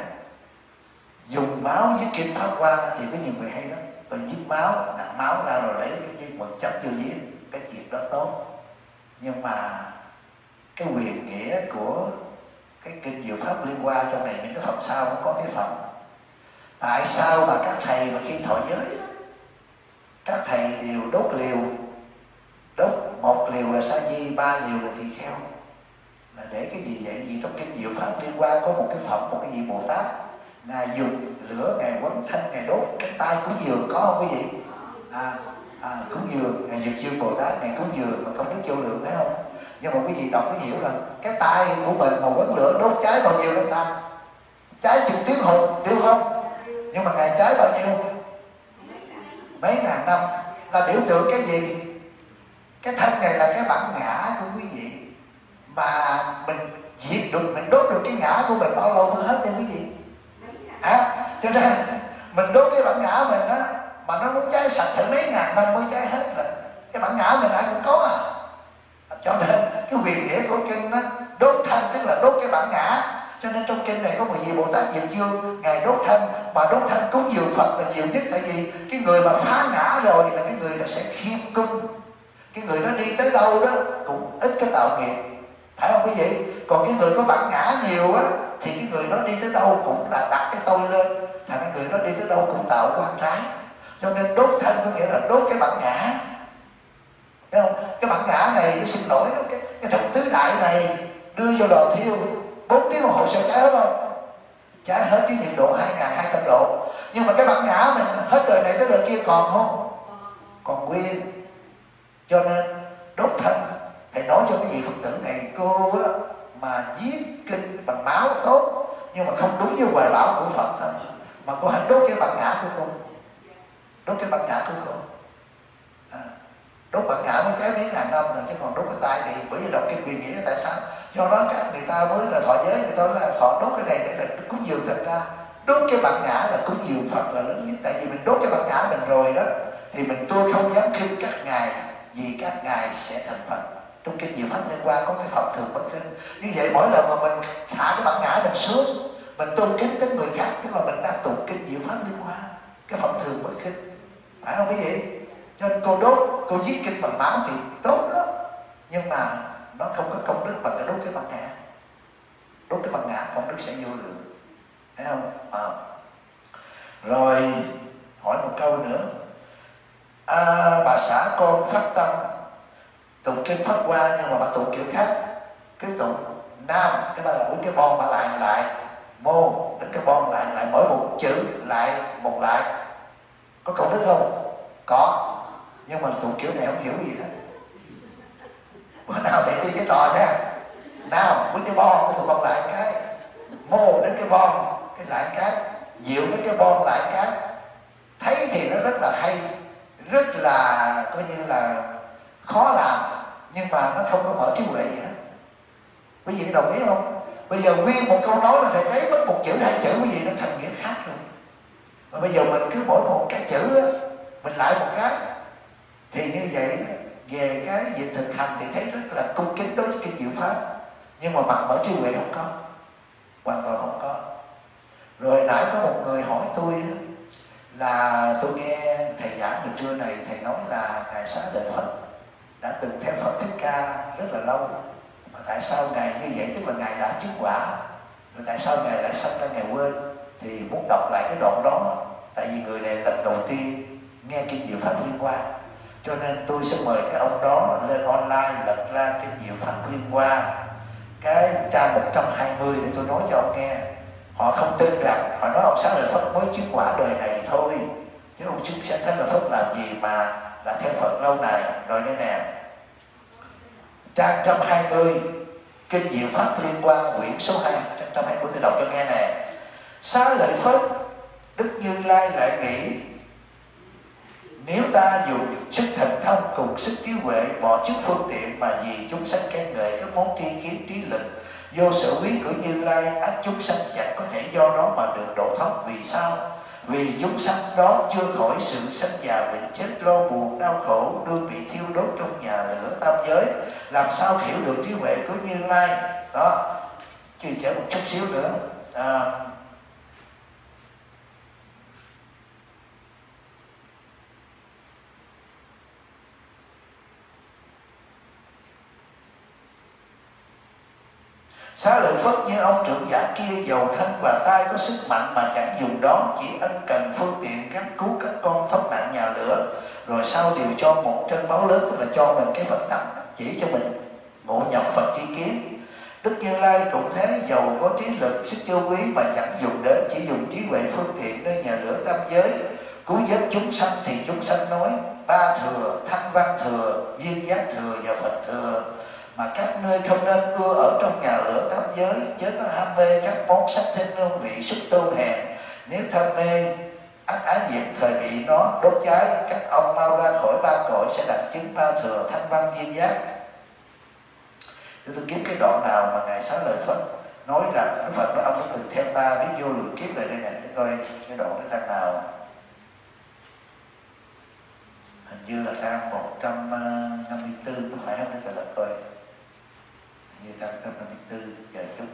dùng máu viết kinh Pháp Hoa thì có nhiều người hay lắm. Rồi viết máu, nặng máu ra rồi lấy cái một chấm vô viết, cái chuyện đó tốt. Nhưng mà cái quyền nghĩa của cái kinh Diệu Pháp Liên Hoa trong này những cái phẩm sau nó có cái phẩm. Tại sao mà các thầy mà khi thọ giới các thầy đều đốt liều, đốt một liều là sa di, ba liều là tỳ kheo, là để cái gì vậy? Vì trong kinh Diệu Pháp Liên Hoa có một cái phẩm, một cái vị Bồ Tát, ngài dùng lửa, ngài quấn thanh, ngài đốt cái tay cúng dường, có không quý vị? À, à cúng dường, ngài Dược Dương Bồ Tát, ngài cúng dường mà công đức vô lượng, thấy không? Nhưng mà quý vị đọc mới hiểu là cái tay của mình mà quấn lửa đốt cháy bao nhiêu đó ta? Cháy chừng tiếng hồn, tiêu không? Nhưng mà ngài cháy bao nhiêu? Mấy ngàn năm. Là biểu tượng cái gì? Cái thân này là cái bản ngã của quý vị, mà mình diệt được, mình đốt được cái ngã của mình bao lâu mới hết nha quý vị? À, cho nên mình đốt cái bản ngã mình á, mà nó muốn cháy sạch thử mấy ngàn năm mới cháy hết. Là cái bản ngã mình ai cũng có à. Cho nên cái quyền nghĩa của kinh á, đốt thân tức là đốt cái bản ngã. Cho nên trong kinh này có một vị Bồ Tát Dược Dương, ngài đốt thân, mà đốt thân cúng dường Phật là nhiều nhất. Tại vì cái người mà phá ngã rồi là cái người đó sẽ khiêm cung, cái người đó đi tới đâu đó cũng ít cái tạo nghiệp, phải không quý vị? Còn cái người có bản ngã nhiều á thì cái người đó đi tới đâu cũng là đặt cái tôi lên, thành cái người đó đi tới đâu cũng tạo quan trái. Cho nên đốt thân có nghĩa là đốt cái bản ngã, thấy không? Cái bản ngã này, tôi xin lỗi, cái cái thập tứ đại này đưa vô lò thiêu bốn tiếng đồng hồ sẽ cháy hết không? Cháy hết cái nhiệt độ hai nghìn hai trăm độ. Nhưng mà cái bản ngã mình hết đời này tới đời kia còn không? Còn nguyên. Cho nên đốt thân, thầy nói cho cái vị Phật tử này, cô á, mà viết kinh bằng máu tốt, nhưng mà không đúng với hoài bão của Phật thôi, mà cô hãy đốt cái bản ngã của cô, đốt cái bản ngã của cô. À, đốt bản ngã mới cháy mấy ngàn năm rồi, chứ còn đốt cái tay thì bởi vì đọc kinh quyền nghĩa tại sao? Do đó các người ta mới là thọ giới, người ta là họ đốt cái này để là cúng dường. Thật ra đốt cái bản ngã là cúng dường Phật là lớn nhất. Tại vì mình đốt cái bản ngã mình rồi đó thì mình tôi không dám khinh các ngài, vì các ngài sẽ thành Phật. Trong kinh Diệu Pháp Liên Hoa có cái phẩm thường bất khinh. Như vậy mỗi lần mà mình thả cái bản ngã mình xuống, mình tôn kính đến người khác, tức là mình đang tụng kinh Diệu Pháp Liên Hoa, cái phẩm thường bất khinh, phải không quý vị? Cho nên cô đốt, cô viết kinh bằng máu thì tốt đó, nhưng mà nó không có công đức bằng cái đốt cái bản ngã. Đốt cái bản ngã công đức sẽ vô lượng, thấy không? À. Rồi hỏi một câu nữa, à, bà xã con phát tâm tụng kinh Pháp Hoa nhưng mà bà tụng kiểu khác, cái tụng nam, cái bà là bốn cái bon bà lại lại, mô đến cái bon lại lại, mỗi một chữ lại một lại, có công đức không? Có, nhưng mà tụng kiểu này không hiểu gì hết. Bữa nào thầy đi cái trò nha, nào bốn cái bon cái tụng bon lại cái, mô đến cái bon cái lại cái, diệu đến cái bon lại cái, thấy thì nó rất là hay, rất là coi như là khó làm, nhưng mà nó không có mở trí huệ gì hết. Quý vị đồng ý không? Bây giờ nguyên một câu nói là thầy thấy mất một chữ hai chữ, quý vị nó thành nghĩa khác rồi. Mà bây giờ mình cứ mỗi một cái chữ á, mình lại một cái, thì như vậy về cái việc thực hành thì thấy rất là cung kính đối với kinh diệu pháp, nhưng mà mặt mở trí huệ không có, hoàn toàn không có. Rồi nãy có một người hỏi tôi đó, là tôi nghe thầy giảng buổi trưa này, thầy nói là ngài Xá Lợi Phất đã từng theo Phật Thích Ca rất là lâu, mà tại sao ngài như vậy, tức là ngài đã chứng quả, rồi tại sao ngài lại sanh ra ngài quên? Thì muốn đọc lại cái đoạn đó, tại vì người này lần đầu tiên nghe kinh diệu pháp Liên Hoa, cho nên tôi sẽ mời cái ông đó lên online lật ra kinh diệu pháp Liên Hoa cái trang một trăm hai mươi để tôi nói cho ông nghe. Họ không tin rằng, họ nói ông Xá Lợi Phất mới chứng quả đời này thôi, chứ ông chứng Xá Lợi Phất làm gì mà là theo Phật lâu này. Rồi đây nè, trang một trăm hai mươi kinh diệu pháp Liên Hoa quyển số hai, trang một trăm hai mươi tôi đọc cho nghe nè. Xá Lợi Phất, Đức Như Lai lại nghĩ, nếu ta dùng sức thần thông cùng sức trí huệ bỏ chức phương tiện mà vì chúng sanh khen ngợi các món tri kiến trí lực vô sở quý của Như Lai, ắt chúng sanh chẳng có thể do đó mà được độ thoát. Vì sao? Vì chúng sanh đó chưa khỏi sự sanh già bệnh chết, lo buồn đau khổ, đương bị thiêu đốt trong nhà lửa tam giới, làm sao hiểu được trí huệ của Như Lai. Đó, chia sẻ một chút xíu nữa. À, Xá Lợi Phất như ông trưởng giả kia, giàu thân và tay có sức mạnh mà chẳng dùng đó, chỉ ân cần phương tiện các cứu các con thoát nạn nhà lửa, rồi sau đều cho một trân báu lớn, tức là cho mình cái Phật tánh, chỉ cho mình ngộ nhập Phật tri kiến. Đức Như Lai cũng thế, giàu có trí lực sức vô quý mà chẳng dùng đến, chỉ dùng trí huệ phương tiện nơi nhà lửa tam giới cứu vớt chúng sanh. Thì chúng sanh nói ba thừa, thanh văn thừa, duyên giác thừa và Phật thừa, mà các nơi không nên ưa ở trong nhà lửa tam giới, chớ có ham mê các món sắc thinh hương vị xúc tô hèn. Nếu tham mê ác ái diệt thời bị nó đốt cháy, các ông mau ra khỏi ba cõi sẽ đặng chứng ba thừa, thanh văn, duyên giác. Để tôi kiếm cái đoạn nào mà ngài Xá Lợi Phất nói rằng Đức Phật nói ông đã từng theo ta biết vô lượng kiếp lại đây nè, để coi cái đoạn đó trang nào. Hình như là trang một trăm năm mươi tư, có phải không? Để tôi lật coi. Như trang một trăm năm mươi tư, chờ chút.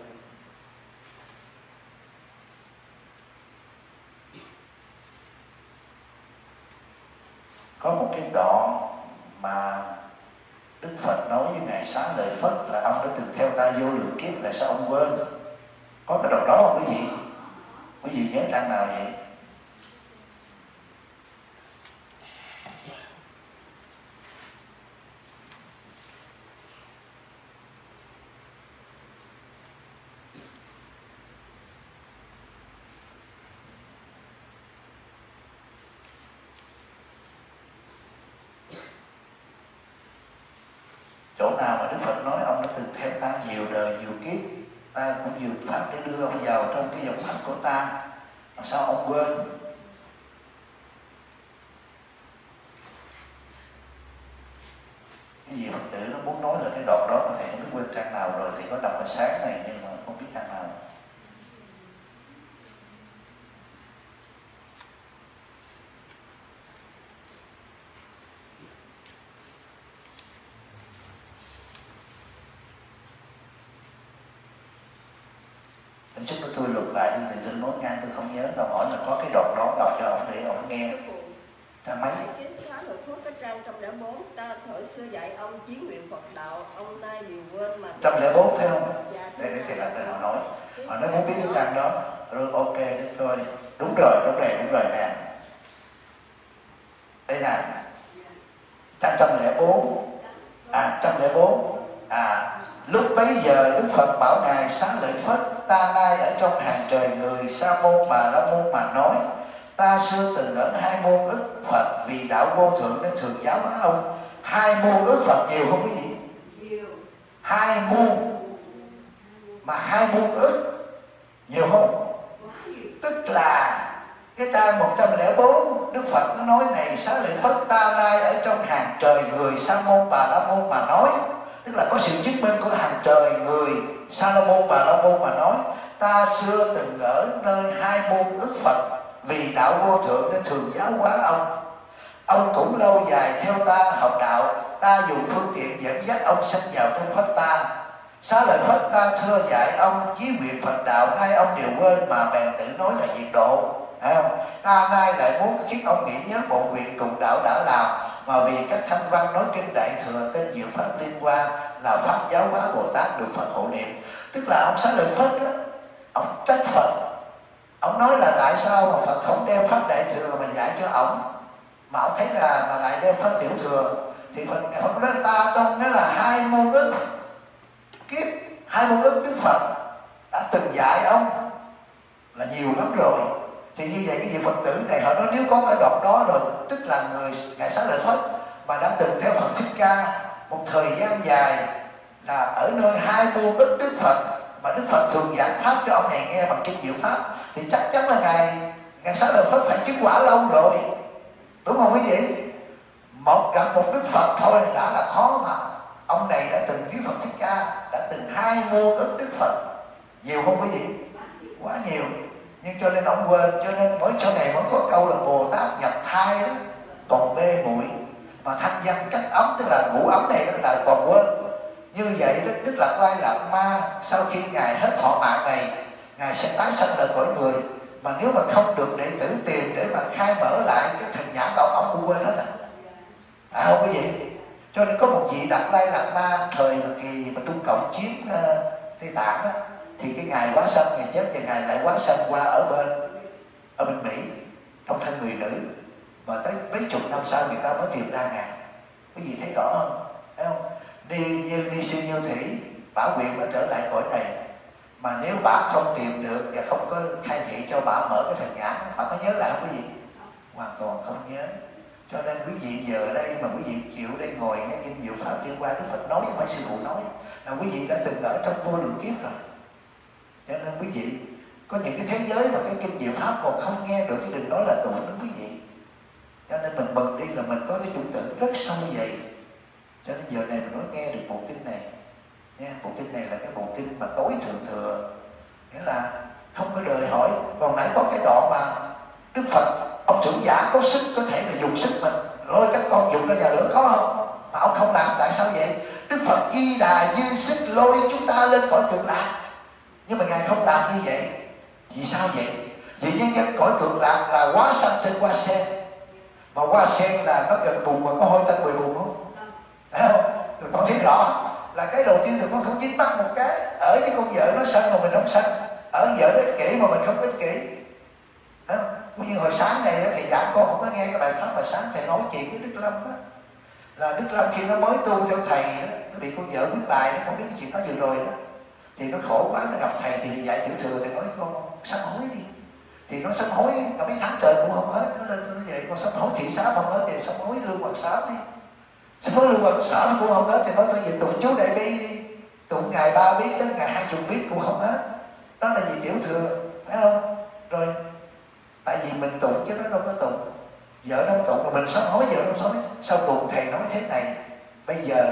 Có một cái đoạn mà Đức Phật nói với ngài Xá Lợi Phất là ông đã từng theo ta vô lượng kiếp, tại sao ông quên? Có cái đoạn đó không quý vị? Quý vị nhớ trang nào vậy? Chỗ nào mà Đức Phật nói ông đã từng theo ta nhiều đời nhiều kiếp, ta cũng dùng pháp để đưa ông vào trong cái dòng pháp của ta, mà sao ông quên? Cái gì Phật tử nó muốn nói là cái đoạn đó, mà thầy không biết quên trang nào rồi, thì có đọc ở sáng này nhưng mà không biết trang nào. Chút nữa tôi lục lại đi, thì tôi nói ngang tôi không nhớ, tôi hỏi là có cái đoạn đó đọc cho ông để ông nghe. Trang mấy? Cái trang một trăm lẻ bốn, ta thời xưa dạy ông chiến nguyện Phật đạo, ông nay đều quên mà. một trăm lẻ bốn phải không? Dạ, đây để là từ họ nói. Họ nói muốn biết cái trang đó. Rồi ok, để coi. Đúng rồi, đúng rồi, đúng rồi nè. Đây nè, trang trăm lẻ bốn. À, trăm lẻ bốn. À, lúc bấy giờ Đức Phật bảo ngài Xá Lợi Phất: ta nay ở trong hàng trời người Sa môn Bà La môn mà nói, ta xưa từng ở hai môn ức Phật vì đạo vô thượng nên thường giáo hóa ông. Hai môn ức Phật nhiều không quý vị? Nhiều. Hai môn, mà hai môn ức nhiều không? Tức là cái trang một trăm lẻ bốn, Đức Phật nó nói này Xá Lợi Phất, ta nay ở trong hàng trời người Sa môn Bà La môn mà nói, tức là có sự chứng minh của hàng trời người Sa môn Bà La môn mà nói, ta xưa từng ở nơi hai môn ức Phật vì đạo vô thượng nên thường giáo hóa ông. Ông cũng lâu dài theo ta học đạo, ta dùng phương tiện dẫn dắt ông sanh vào trong pháp ta. Xá Lợi Phất, ta thưa dạy ông chí nguyện Phật đạo, nay ông đều quên mà bèn tự nói là diệt độ. Thấy không? Ta nay lại muốn khiến ông nghĩ nhớ bộ nguyện cùng đạo đã làm, mà vì các thanh văn nói kinh Đại Thừa tên nhiều pháp liên quan là pháp giáo hóa Bồ Tát được Phật hộ niệm. Tức là ông Xá Lợi Phất đó, ông trách Phật. Ông nói là tại sao mà Phật không đem pháp Đại Thừa mà dạy cho ông, mà ông thấy là mà lại đem pháp Tiểu Thừa. Thì Phật Phật nói ta trong đó là hai môn ức kiếp, hai môn ức Đức Phật đã từng dạy ông là nhiều lắm rồi. Thì như vậy cái vị Phật tử này họ nói nếu có cái đoạn đó rồi, tức là người ngài Xá Lợi Phất mà đã từng theo Phật Thích Ca một thời gian dài, là ở nơi hai môn ức Đức Phật mà Đức Phật thường giảng pháp cho ông này nghe bằng kinh diệu pháp, thì chắc chắn là ngài ngài Xá Lợi Phất phải chứng quả lâu rồi, đúng không quý vị? Một gặp một Đức Phật thôi đã là khó, mà ông này đã từng với Phật Thích Ca, đã từng hai môn ức Đức Phật, nhiều không quý vị? Quá nhiều. Nhưng cho nên ông quên, cho nên mới sau này mới có câu là Bồ Tát nhập thai đó còn mê muội, mà thanh văn cách ấm, tức là ngũ ấm này nó lại còn quên. Như vậy đó, Đức Lạt Lai Lạt Ma sau khi ngài hết thọ mạng này, ngài sẽ tái sanh lại cõi người, mà nếu mà không được đệ tử tìm để mà khai mở lại cái thần nhãn của ông, ông cũng quên hết à. À không quý vị? Cho nên có một vị Đạt Lai Lạt Ma thời kỳ mà Trung Cộng chiếm uh, Tây Tạng đó, thì cái ngài quá sanh, ngài chết và ngài lại quá sanh qua ở bên ở bên Mỹ trong thân người nữ, mà tới mấy chục năm sau người ta mới tìm ra ngài. Quý vị thấy rõ không? Thấy không? Đi như đi siêu như thủy, bả nguyện đã trở lại cõi này, mà nếu bả không tìm được và không có khai thị cho bả mở cái thần nhãn, bả có nhớ lại không quý vị? Hoàn toàn không nhớ. Cho nên quý vị giờ ở đây mà quý vị chịu đây ngồi nghe kinh diệu pháp liên quan Đức Phật nói, không phải sư phụ nói, là quý vị đã từng ở trong vô lượng kiếp rồi. Cho nên quý vị có những cái thế giới mà cái kinh diệu pháp còn không nghe được thì đừng nói là tụng đó quý vị. Cho nên mình mừng đi là mình có cái chủ tưởng rất sâu như vậy. Cho nên giờ này mình nói nghe được bộ kinh này nha. Bộ kinh này là cái bộ kinh mà tối thượng thừa, nghĩa là không có đòi hỏi. Còn nãy có cái đoạn mà Đức Phật, ông trưởng giả có sức có thể là dùng sức mình lôi các con dùng ra nhà lửa, có không? Mà ông không làm, tại sao vậy? Đức Phật Di Đà dư sức lôi chúng ta lên cõi Cực Lạc, nhưng mà ngài không làm như vậy. Vì sao vậy? Vì nhân dân cõi Cực Lạc là quá sanh trên hoa sen, mà hoa sen là nó gần bùn mà có hôi tanh bụi bùn không? Thấy không? Rồi con thấy rõ là cái đầu tiên là con không dính mắc một cái. Ở với con vợ nó sân mà mình không sân, ở vợ nó ích kỷ mà mình không ích kỷ. Thấy không? Như hồi sáng này đó, thì giảng con không có nghe cái bài pháp mà sáng thầy nói chuyện với Đức Lâm đó, là Đức Lâm khi nó mới tu theo thầy đó, nó bị con vợ viết bài, nó không biết cái chuyện đó vừa rồi đó, thì nó khổ quá, nó gặp thầy thì dạy tiểu thừa, thì nói con sám hối đi. Thì nó sám hối cả mấy tháng trời cũng không hết, nó lên nó vậy, con sám hối thị xá không hết thì sám hối lương hoặc xá đi. Sám hối lương hoặc xá nó cũng không hết thì nói thôi về tụng chú Đại Bi đi, tụng ngày ba biết đến ngày hai chục biết cũng không hết. Đó là gì? Tiểu thừa, phải không? Rồi tại vì mình tụng chứ nó đâu có tụng, vợ nó không tụng mà mình sám hối vợ nó sám hối. Sau cùng thầy nói thế này, bây giờ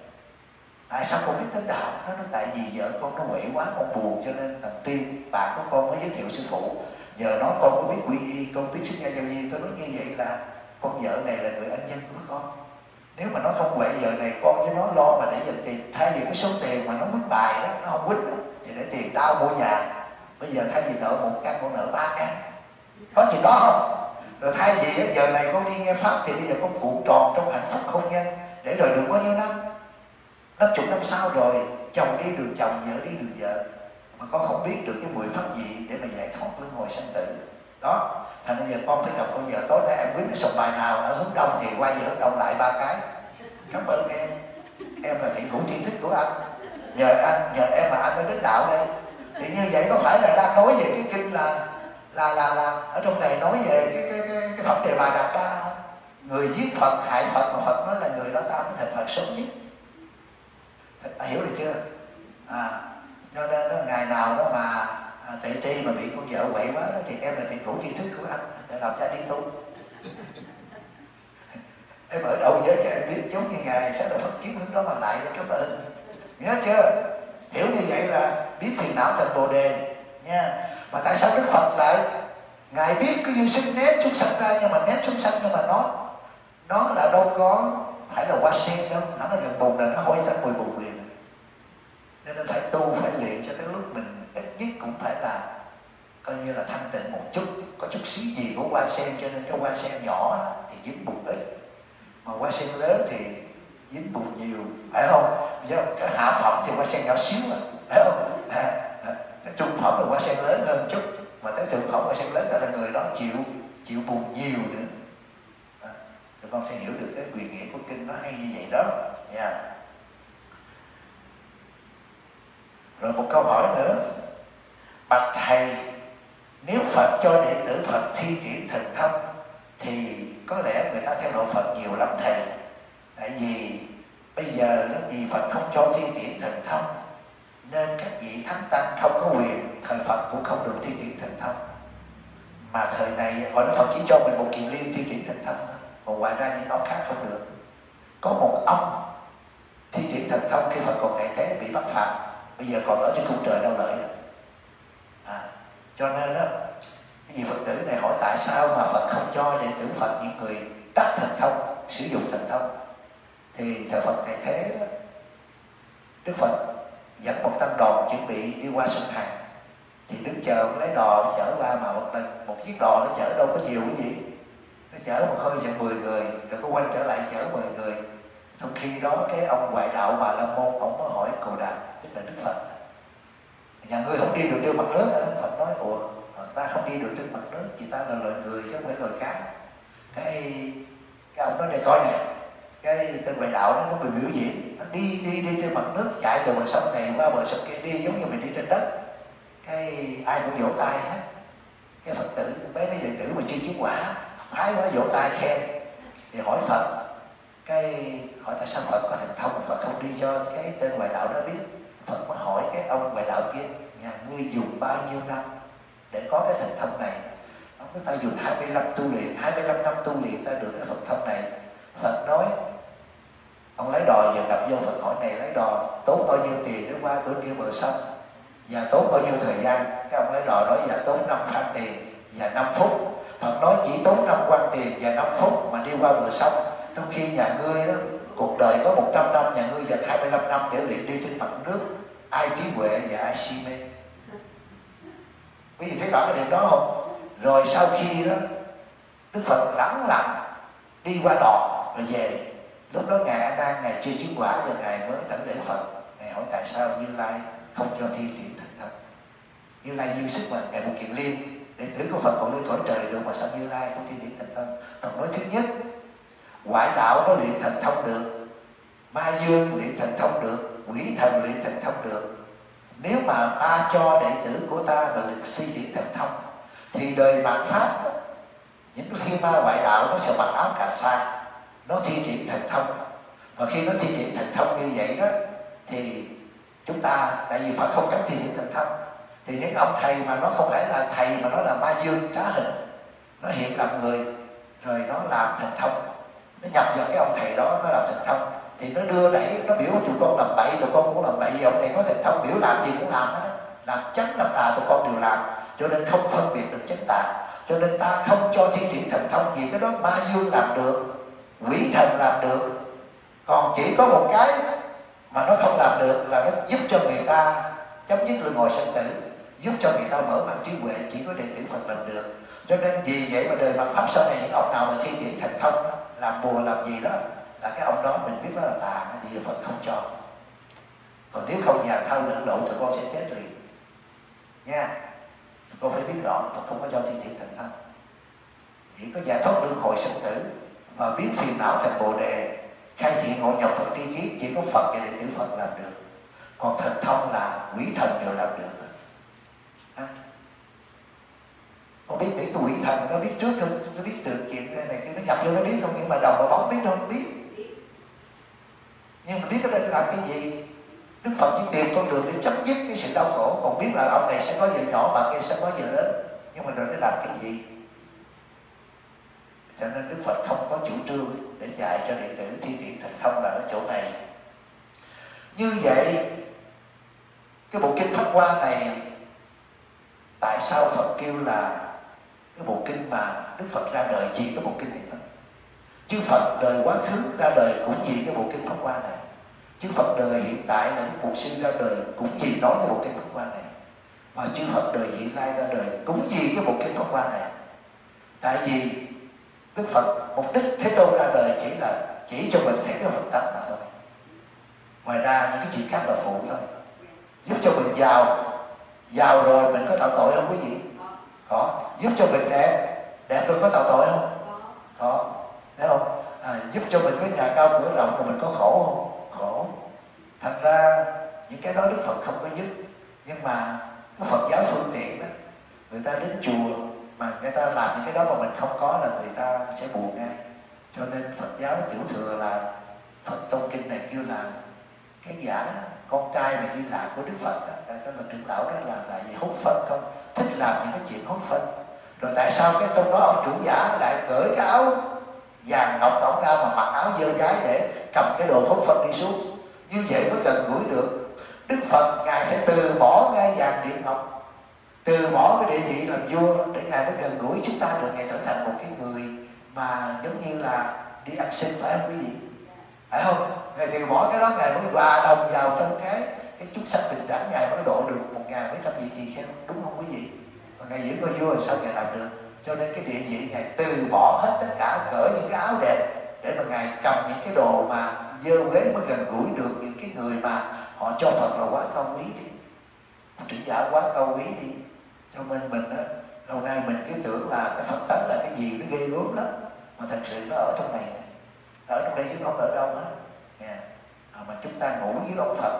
tại sao con biết đến đạo? Nó nói tại vì vợ con nó quậy quá, con buồn, cho nên thằng Tiên bạn của con mới giới thiệu sư phụ. Giờ nói con có biết quy y, con biết xuất gia giao duyên. Tôi nói như vậy là con vợ này là người ân nhân của con. Nếu mà nó không quậy vợ này, con với nó lo mà để dành tiền, thay vì cái số tiền mà nó quýt bài đó, nó không quýt đó, thì để tiền tao mua nhà. Bây giờ thay vì nợ một căn, con nợ ba căn. Có chuyện đó không? Rồi thay vì giờ này con đi nghe pháp thì bây giờ con cuộn tròn trong hạnh phúc hôn nhân, để rồi được bao nhiêu năm? Năm chục năm sau rồi, chồng đi đường chồng, vợ đi đường vợ, mà con không biết được cái mười pháp gì để mà giải thoát luân hồi sanh tử. đó. Thành bây giờ con phải đọc con giờ tối nay em quyết sòng bài nào ở hướng đông thì quay về hướng đông lại ba cái. Cảm ơn em, em là thị thủ tri thức của anh, nhờ anh nhờ em mà anh mới đến đạo đây. Thì như vậy có phải là đang nói về cái kinh là là là là ở trong này nói về cái cái cái, cái phẩm Đề Bà Đạt Đa không? Người giết Phật hại Phật mà Phật nói là người đó ta mới thành Phật sớm nhất. Ta hiểu được chưa? À, cho nên đó, ngày nào đó mà à, Tệ Tri mà bị con vợ quậy quá đó, thì em là thị thủ tri thức của anh để làm cho đi tu. Em ở đâu nhớ cho em biết, giống như ngài sẽ là Phật kiến hướng đó mà lại cảm ơn. Nhớ chưa? Hiểu như vậy là biết phiền não thành Bồ Đề nha. Mà tại sao Đức Phật lại ngài biết cái duyên sinh ném chúng sanh ra, nhưng mà ném chúng sanh nhưng mà nó nó là đâu có phải là hoa sen đâu, nó là gần bùn là nó hôi tanh mùi bùn liền. Nên phải tu phải luyện cho tới lúc mình ít nhất cũng phải là coi như là thanh tịnh một chút, có chút xíu gì của hoa sen, cho nên cái hoa sen nhỏ thì dính bùn ít, mà hoa sen lớn thì dính bùn nhiều, phải không? Do cái hạ phẩm thì hoa sen nhỏ xíu mà, phải không? À, à, cái trung phẩm là hoa sen lớn hơn chút, mà tới thượng phẩm hoa sen lớn là người đó chịu chịu bùn nhiều nữa. À, tụi con sẽ hiểu được cái quyền nghĩa của kinh nó hay như vậy đó nha. Yeah. Rồi một câu hỏi nữa, bạch thầy, nếu Phật cho đệ tử Phật thi triển thần thông thì có lẽ người ta theo độ Phật nhiều lắm thầy. Tại vì bây giờ nó vì Phật không cho thi triển thần thông, nên các vị thánh tăng không có quyền, thời Phật cũng không được thi triển thần thông. Mà thời này gọi là Phật chỉ cho mình một kiền liên thi triển thần thông, còn ngoài ra những ông khác không được. Có một ông thi triển thần thông khi Phật còn ngày thế bị bắt phạt, bây giờ còn ở trên cung trời đâu lợi. À, cho nên đó, cái vị Phật tử này hỏi tại sao mà Phật không cho đệ tử Phật những người đắc thần thông sử dụng thần thông. Thì thời Phật ngày thế đó, Đức Phật dẫn một tăng đoàn chuẩn bị đi qua sông Hằng, thì đứng chờ lấy đò chở qua, mà một lần một chiếc đò nó chở đâu có nhiều cái gì, nó chở một hơi chừng mười người, rồi có quay trở lại chở mười người. Trong khi đó cái ông ngoại đạo Bà La Môn ông mới hỏi Cồ Đàm, tức là Đức Phật, nhà ngươi không đi được trên mặt nước. Phật nói ủa, ta không đi được trên mặt nước, chỉ ta là loài người chứ không phải loài cá. Cái cái ông nói đây coi nè, cái tên ngoại đạo đó nó bị biểu diễn, nó đi đi đi trên mặt nước, chạy từ bờ sông này qua bờ sông kia, đi giống như mình đi trên đất. Cái ai cũng vỗ tay hết. Cái Phật tử mấy mấy đệ tử mà chưa chứng quả hái quá vỗ tay khen. Thì hỏi Phật, cái hỏi tại sao Phật có thần thông, Phật không đi cho cái tên ngoại đạo đó biết. Phật mới hỏi cái ông ngoại đạo kia, nhà ngươi dùng bao nhiêu năm để có cái thần thông này? Ông nói ta dùng hai mươi lăm tu luyện, hai mươi lăm năm tu luyện ta được cái thần thông này. Phật nói, ông lấy đò giờ gặp vô Phật hỏi này lấy đò tốn bao nhiêu tiền để qua bữa kia bờ sông, và tốn bao nhiêu thời gian? Cái ông lấy đò nói dạ tốn năm phan tiền và năm phút. Phật nói chỉ tốn năm quan tiền và năm phút mà đi qua bờ sông, trong khi nhà ngươi đó cuộc đời có một trăm năm, nhà ngươi dành hai mươi lăm năm để luyện đi trên mặt nước. Ai trí huệ và ai si mê? Quý vị thấy rõ cái điểm đó không? Rồi sau khi đó Đức Phật lắng lặng đi qua đò rồi về. Lúc đó ngài A Nan ngài chưa chứng quả, rồi ngài mới thỉnh lễ Phật. Ngài hỏi tại sao Như Lai không cho thi triển thần thông? Như Lai dư sức mà, ngài một kiện liên đệ tử của Phật còn lên cõi trời được, mà sao Như Lai không thi triển thần thông? Phật nói thứ nhất, ngoại đạo nó luyện thần thông được, ma dương luyện thần thông được, quỷ thần luyện thần thông được. Nếu mà ta cho đệ tử của ta mà được thi triển thần thông, thì đời mạt pháp những thiên ma ngoại đạo nó sẽ mặc áo cà sa, nó thi triển thần thông. Và khi nó thi triển thần thông như vậy đó, thì chúng ta, tại vì Phật không cấm thi triển thần thông, thì những ông thầy mà nó không phải là thầy mà nó là ma dương trá hình, nó hiện làm người rồi nó làm thần thông, nó nhập vào cái ông thầy đó nó làm thần thông, thì nó đưa đẩy, nó biểu tụi con làm bậy, tụi con cũng làm bậy, ông này có thần thông biểu làm gì cũng làm hết, làm chánh làm tà tụi con đều làm, cho nên không phân biệt được chánh tà. Cho nên ta không cho thi triển thần thông, vì cái đó ma dương làm được, quỷ thần làm được. Còn chỉ có một cái mà nó không làm được là nó giúp cho người ta chấm dứt luân hồi sinh tử, giúp cho người ta mở mang trí huệ, chỉ có đệ tử Phật làm được. Cho nên vì vậy mà đời mặt pháp sau này những ông nào mà thi triển thần thông làm bùa làm gì đó là cái ông đó mình biết đó là tà, thì Phật không cho. Còn nếu không nhà thao lẫn lộn thì con sẽ chết liền nha. Con phải biết rõ Phật không có cho thiên điển thành thân, chỉ có giải thoát luân hồi sinh tử và biến phiền não thành bồ đề, khai thị ngộ nhập Phật tri kiến, chỉ có Phật và đệ tử Phật làm được. Còn thần thông là quỷ thần đều làm được. À. Con biết biết cái quỷ thần nó biết trước không? Nó biết được chuyện này, này kia nó nhập vô nó biết không? Nhưng mà đồng và bóng biết không? Biết. Nhưng mà biết cái đây làm cái gì? Đức Phật chỉ tìm con đường để chấm dứt cái sự đau khổ, còn biết là ông này sẽ có vợ nhỏ, bà kia sẽ có vợ lớn, nhưng mà rồi để làm cái gì? Cho nên Đức Phật không có chủ trương để dạy cho đệ tử thi triển thành thông là ở chỗ này. Như vậy cái bộ kinh Pháp Hoa này, tại sao Phật kêu là cái bộ kinh mà Đức Phật ra đời vì cái bộ kinh này thôi? Chư Phật đời quá khứ ra đời cũng vì cái bộ kinh Pháp Hoa này. Chư Phật đời hiện tại là những Bụt Sư ra đời cũng vì nói cái bộ kinh Pháp Hoa này. Mà chư Phật đời hiện nay ra đời cũng vì cái bộ kinh Pháp Hoa này. Tại vì Đức Phật mục đích Thế Tôn ra đời chỉ là chỉ cho mình thấy cái Phật tánh mà thôi. Ngoài ra những cái chuyện khác là phụ thôi, giúp cho mình giàu. Giàu rồi mình có tạo tội không quý vị? Có. Giúp cho mình đẹp, đẹp rồi có tạo tội không? Có. Thấy không? À, giúp cho mình có nhà cao cửa rộng rồi mình có khổ không? Khổ. Thành ra những cái đó Đức Phật không có giúp. Nhưng mà cái Phật giáo phương tiện đó, người ta đến chùa mà người ta làm những cái đó mà mình không có là người ta sẽ buồn ngay. Cho nên Phật giáo tiểu thừa là Phật tông kinh này kêu là cái giả con trai mà đi lạc của Đức Phật đó, cái là trưởng lão đó là là gì hút phân không, thích làm những cái chuyện hút phân. Rồi tại sao cái trong đó ông chủ giả lại cởi cái áo vàng ngọc ổng ra mà mặc áo dơ gái để cầm cái đồ hút phân đi xuống? Như vậy mới gần gũi được. Đức Phật ngài phải từ bỏ ngai vàng điện ngọc, từ bỏ cái địa vị làm vua để ngài mới gần gũi chúng ta được, ngài trở thành một cái người mà giống như là đi ăn xin, phải không quý vị? Phải không? Ngài từ bỏ cái đó ngài mới hòa đồng vào trong cái cái chúng sanh bình đẳng, ngài mới độ được một ngàn mấy trăm vị gì khen, đúng không quý vị? Còn ngài giữ coi vua rồi sao ngài làm được? Cho nên cái địa vị ngài từ bỏ hết tất cả, cởi những cái áo đẹp để mà ngài cầm những cái đồ mà dơ quế mới gần gũi được những cái người mà họ cho Phật là quá cao quý đi, trưởng giả quá cao quý đi. Cho nên mình á, lâu nay mình cứ tưởng là cái Phật tánh là cái gì nó ghê gớm lắm, mà thật sự nó ở trong này, ở trong đây chứ không ở đâu hết. Yeah. À, mà chúng ta ngủ với ông Phật,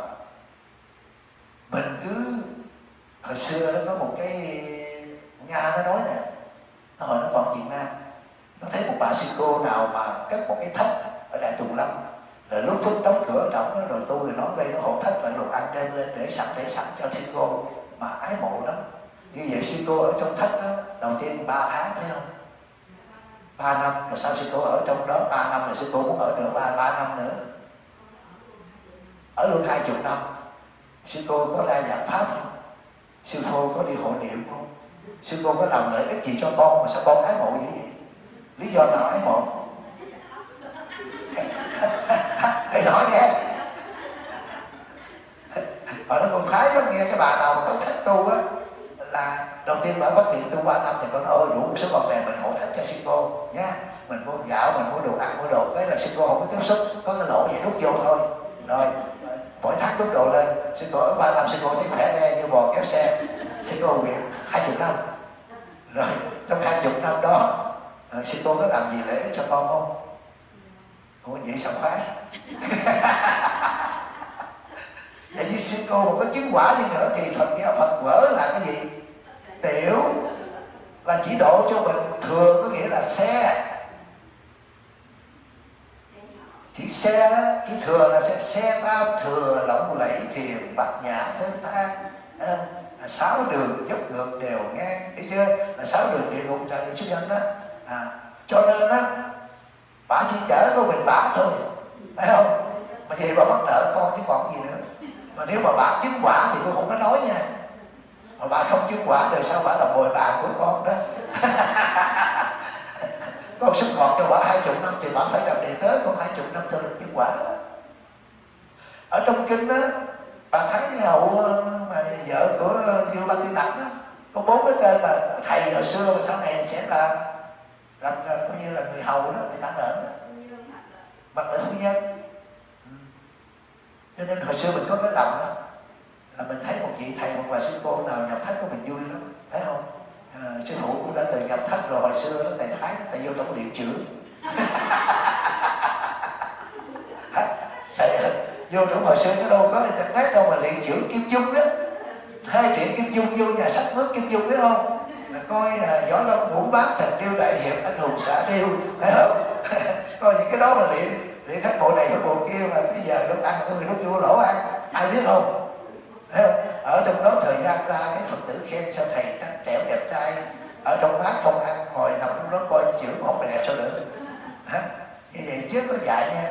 mình cứ hồi xưa nó có một cái Nga nó nói nè, nó hồi nó còn Việt Nam, nó thấy một bà sư cô nào mà cất một cái thách ở Đại Tùng Lâm, rồi lúc thức đóng cửa trọng đó, rồi tôi rồi nói đây nó hộ thách lại đồ ăn đem lên để sẵn để sẵn cho sư cô, mà ái mộ lắm. Như vậy sư cô ở trong thách đó đầu tiên ba tháng, thấy không? Ba năm, rồi sau sư cô ở trong đó ba năm, rồi sư cô muốn ở nữa ba ba năm nữa, ở luôn hai chục năm. Sư cô có ra giảng pháp không? Sư cô có đi hộ niệm không? Sư cô có làm lợi ích gì cho con mà sao con ái mộ như vậy? Lý do nào ái mộ? Hãy nói nghe. Họ nói con khái lắm nghe, cái bà nào mà có thích tu á là đầu tiên bà bắt tiền tu ba năm thì con nói ôi đủ một số con này mình hỗ thích cho sư cô nha, mình mua gạo, mình mua đồ ăn, mua đồ cái là sư cô không có tiếp xúc, có cái lỗ gì đút vô thôi. Rồi mỗi tháng đút đồ lên, sư cô ở ba năm sư cô thấy khỏe re như bò kéo xe, sư cô nguyện hai chục năm. Rồi trong hai chục năm đó sư cô có làm gì lễ cho con không? Ủa vậy sao khoái? Vậy như sư cô mà có chứng quả đi nữa thì Phật giáo Phật vỡ là cái gì? Tiểu là chỉ độ cho mình, thừa có nghĩa là xe. Chỉ xe đó, chỉ thừa là xe, xe tam thừa lộng lẫy thiền bát nhã thênh thang, à, sáu đường dốc ngược đều ngang, thấy chưa? Là sáu đường địa ngục trời xuất nhân đó. À, cho nên á, bà chỉ chở có mình bà thôi, phải không? Mà vậy bà mắc nợ con chứ còn gì nữa. Mà nếu mà bà chứng quả thì tôi không có nói nha. Mà bà không chứng quả rồi sao bà là bồi bạn của con đó. Con sức ngọt cho bà hai chục năm thì bà phải làm đệ tới con hai chục năm cho được chứng quả đó. Ở trong kinh đó, bà thấy hậu mà vợ của vua Ba Tư Nặc đó, có bốn cái tên mà thầy hồi xưa mà sau này sẽ làm làm coi như là người hầu đó, người ta nợ đó, bằng lễ phu nhân. Cho nên hồi xưa mình có cái lòng đó là mình thấy một vị thầy một bà sư cô nào nhập thách của mình vui lắm. phải không? À, sư phụ cũng đã từng nhập thất rồi, hồi xưa đó thầy Thái thầy vô tổng điện trưởng thầy vô trong hồi xưa nó đâu có thầy Thái đâu mà điện trưởng Kim Dung đó, hai chuyện Kim Dung vô nhà sách nước Kim Dung biết không? Là coi là Võ Lâm Ngũ Bát Thần Điêu Đại Hiệp Anh Hùng Xạ Điêu, phải không? Coi những cái đó là điện điện khách bộ này khách bộ kia, mà bây giờ lúc ăn tôi lúc vua lỗ ăn ai biết không? Thấy không? Ở trong đó thời gian ra cái Phật tử khen sao thầy trắng trẻo đẹp trai, ở trong mát không ăn, ngồi nằm trong đó coi chữ một đẹp sao nữa. Hả? Như vậy trước có dạy nha,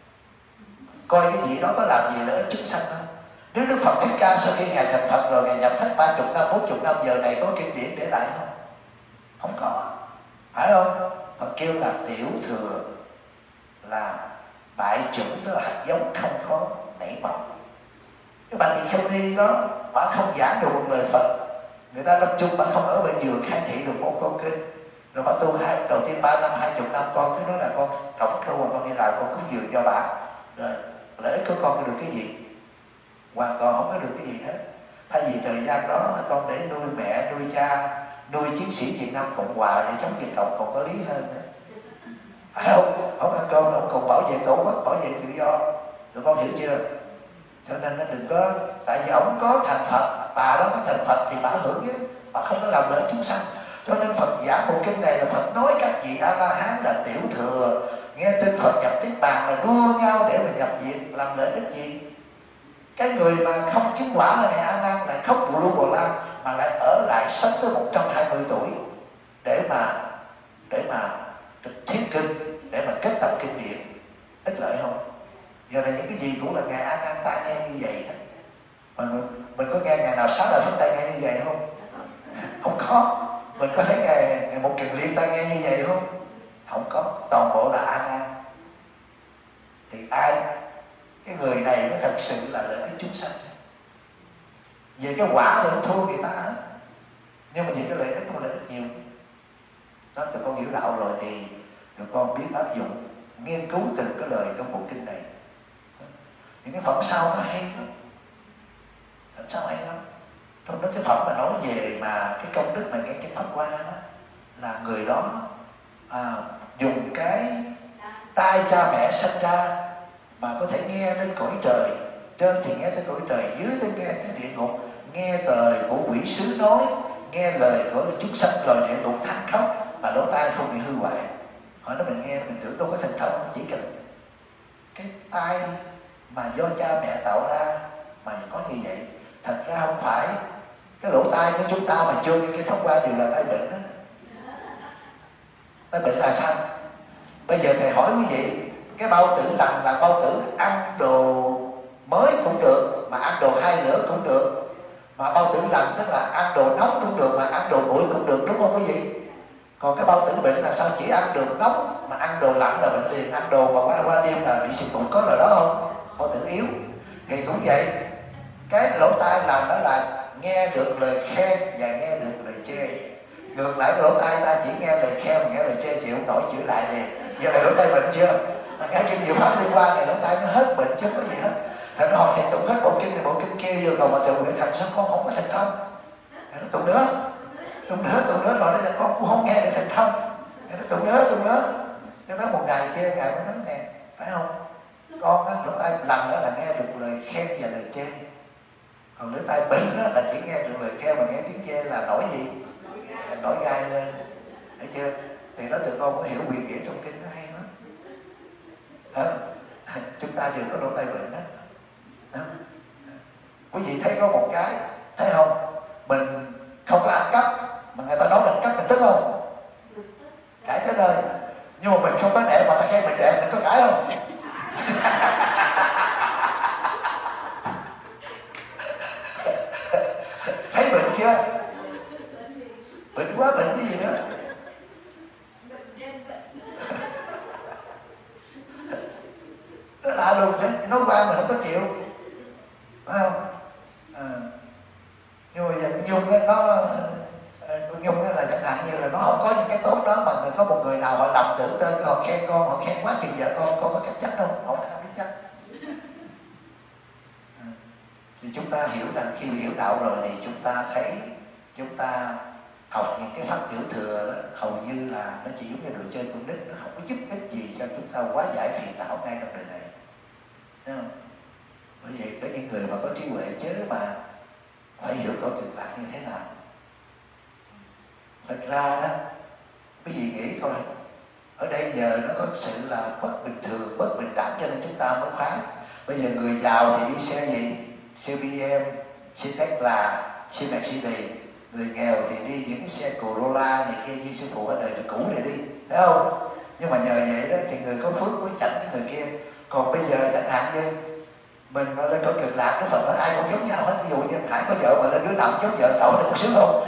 coi cái gì đó có làm gì lợi ích chúng sanh không? Nếu Đức Phật Thích Ca sau khi ngài thành Phật rồi, ngài nhập thất ba chục năm, bốn chục năm, giờ này có kinh điển để lại không? Không có, phải không? Phật kêu là tiểu thừa, là bại chủng, tức là hạt giống không có nảy mầm. Cái bà tỳ kheo ni đó, bà không giảng được một lời Phật, người ta lâm chung bà không ở bên giường khai thị được một câu kinh, rồi bà tu hai đầu tiên ba năm hai chục năm, con cứ nói là con trống trâu, con đi làm con cúng dường cho bà, rồi lợi ích của con được cái gì? Hoàn toàn không có được cái gì hết. Thay vì thời gian đó là con để nuôi mẹ, nuôi cha, nuôi chiến sĩ Việt Nam Cộng Hòa để chống Việt Cộng còn có lý hơn nữa. Phải không? Không ăn cơm, không còn bảo vệ tổ quốc, bảo vệ tự do. Tụi con hiểu chưa? Cho nên nó đừng có, tại vì ổng có thành Phật, bà đó có thành Phật thì bà hưởng chứ, bà không có làm lợi chúng sanh. Cho nên Phật giảng một kinh này là Phật nói các vị A La Hán là tiểu thừa, nghe tin Phật nhập Niết Bàn là đua nhau để mà nhập viện, làm lợi ích gì? Cái người mà không chứng quả là ngày A Nan lại không Bồ Lưu Bồ La, mà lại ở lại sống tới một trăm hai mươi tuổi để mà để mà thuyết kinh, để mà kết tập kinh điển, ích lợi không? Giờ là những cái gì cũng là ngày A Nan ta nghe như vậy đó. Mình, mình có nghe ngày nào sáu đời phất tay nghe như vậy không? Không có. Mình có thấy ngày, ngày một kiền liên ta nghe như vậy không? Không có. Toàn bộ là A Nan. Thì ai? Cái người này mới thật sự là lợi ích chúng sanh. Về cái quả thì không thua người ta hết, nhưng mà về cái lợi ích không lợi ích nhiều. Đó, tụi con hiểu đạo rồi thì tụi con biết áp dụng, nghiên cứu từng cái lời trong bộ kinh này. Những cái phẩm sau nó hay lắm, phẩm sau hay lắm. Trong đó cái phẩm mà nói về mà cái công đức mà nghe cái Pháp Hoa đó, là người đó à, dùng cái tai cha mẹ sinh ra mà có thể nghe đến cõi trời, trên thì nghe tới cõi trời, dưới thì nghe tới địa ngục, nghe lời của quỷ sứ nói, nghe lời của chúng sanh lời địa ngục than khóc, mà lỗ tai không bị hư hoại. Hỏi nó mình nghe mình tưởng đâu có thần thông, chỉ cần cái tai mà do cha mẹ tạo ra mà có như vậy. Thật ra không phải cái lỗ tai của chúng ta mà chưa như cái Pháp Hoa đều là tai bệnh đó. Tai bệnh là sao? Bây giờ thầy hỏi quý vị, cái bao tử lành là bao tử ăn đồ mới cũng được, mà ăn đồ hai lửa cũng được. Mà bao tử lành tức là ăn đồ nóng cũng được, mà ăn đồ nguội cũng được, đúng không quý vị? Còn cái bao tử bệnh là sao? Chỉ ăn đồ nóng mà ăn đồ lạnh là bệnh liền, ăn đồ mà qua qua đêm là bị sụt tụt, có lời đó không? Bao tử yếu. Thì cũng vậy, cái lỗ tai lành đó là nghe được lời khen và nghe được lời chê. Ngược lại cái lỗ tai ta chỉ nghe lời khen mà nghe lời chê chịu không nổi, chữa lại liền. Giờ này lỗ tai bệnh chưa? Cái kinh Diệu Pháp liên quan này lỗ tai nó hết bệnh chứ không có gì hết. Thành nó hỏi thầy tụng hết bộ kinh này bộ kinh kia vừa cầu mà tự nguyện thành, sao con không có thành thông? Nó tụng nữa, tụng nữa, tụng nữa rồi nó con cũng không nghe được thành thông. Nó tụng nữa, tụng nữa. Cho nó một ngày kia ngày mới nói nè, phải không? Con á, lỗ tai lành đó là nghe được lời khen và lời chê. Còn lỗ tai bệnh đó là chỉ nghe được lời khen mà nghe tiếng chê là nổi gì? Nổi gai lên. Thấy chưa? Thì đó tụi con có hiểu quyền nghĩa trong kinh nó hay lắm. Hả? Chúng ta đều có lỗ tai bệnh đó. Đó. Quý vị thấy có một cái, thấy không? Mình không có ăn cắp, mà người ta nói mình cắp mình tức không? Cãi tới nơi. Nhưng mà mình không có nể mà ta khen mình đẹp, mình có cãi không? Thấy bệnh chưa? Bệnh quá bệnh cái gì nữa? Nó lạ lùng thế, nói qua mình không có chịu, phải không? À. Nhưng mà giờ Nhung ấy, nó Nhung ấy là chẳng hạn như là nó không có những cái tốt đó, mà có một người nào họ lầm tưởng tên họ khen con, họ khen quá chừng vợ con, con có cảm chắc không? Không có biết chắc. À. Thì chúng ta hiểu rằng khi hiểu đạo rồi thì chúng ta thấy chúng ta học những cái pháp tiểu thừa đó, hầu như là nó chỉ giống như đồ chơi con nít, nó không có giúp ích gì cho chúng ta hóa giải phiền não ngay trong đời này. Thấy không? Bởi vậy có những người mà có trí huệ chớ mà phải hiểu rõ cực lạc như thế nào. Thật ra đó, cái gì nghĩ coi, ở đây giờ nó có sự là bất bình thường, bất bình đẳng cho nên chúng ta mới phá. Bây giờ người giàu thì đi xe gì? Xe bê em, xe Tesla, xe Mercedes. Người nghèo thì đi những cái xe Corolla này kia như sư phụ ở đời cũ này đi, thấy không? Nhưng mà nhờ vậy đó thì người có phước mới chẳng với người kia. Còn bây giờ chẳng hạn như mình mà lên có cực lạc, cái phần đó ai cũng giống nhau hết. Ví dụ như Hải có vợ mà lên đứa nào giống vợ cậu thì có sướng không?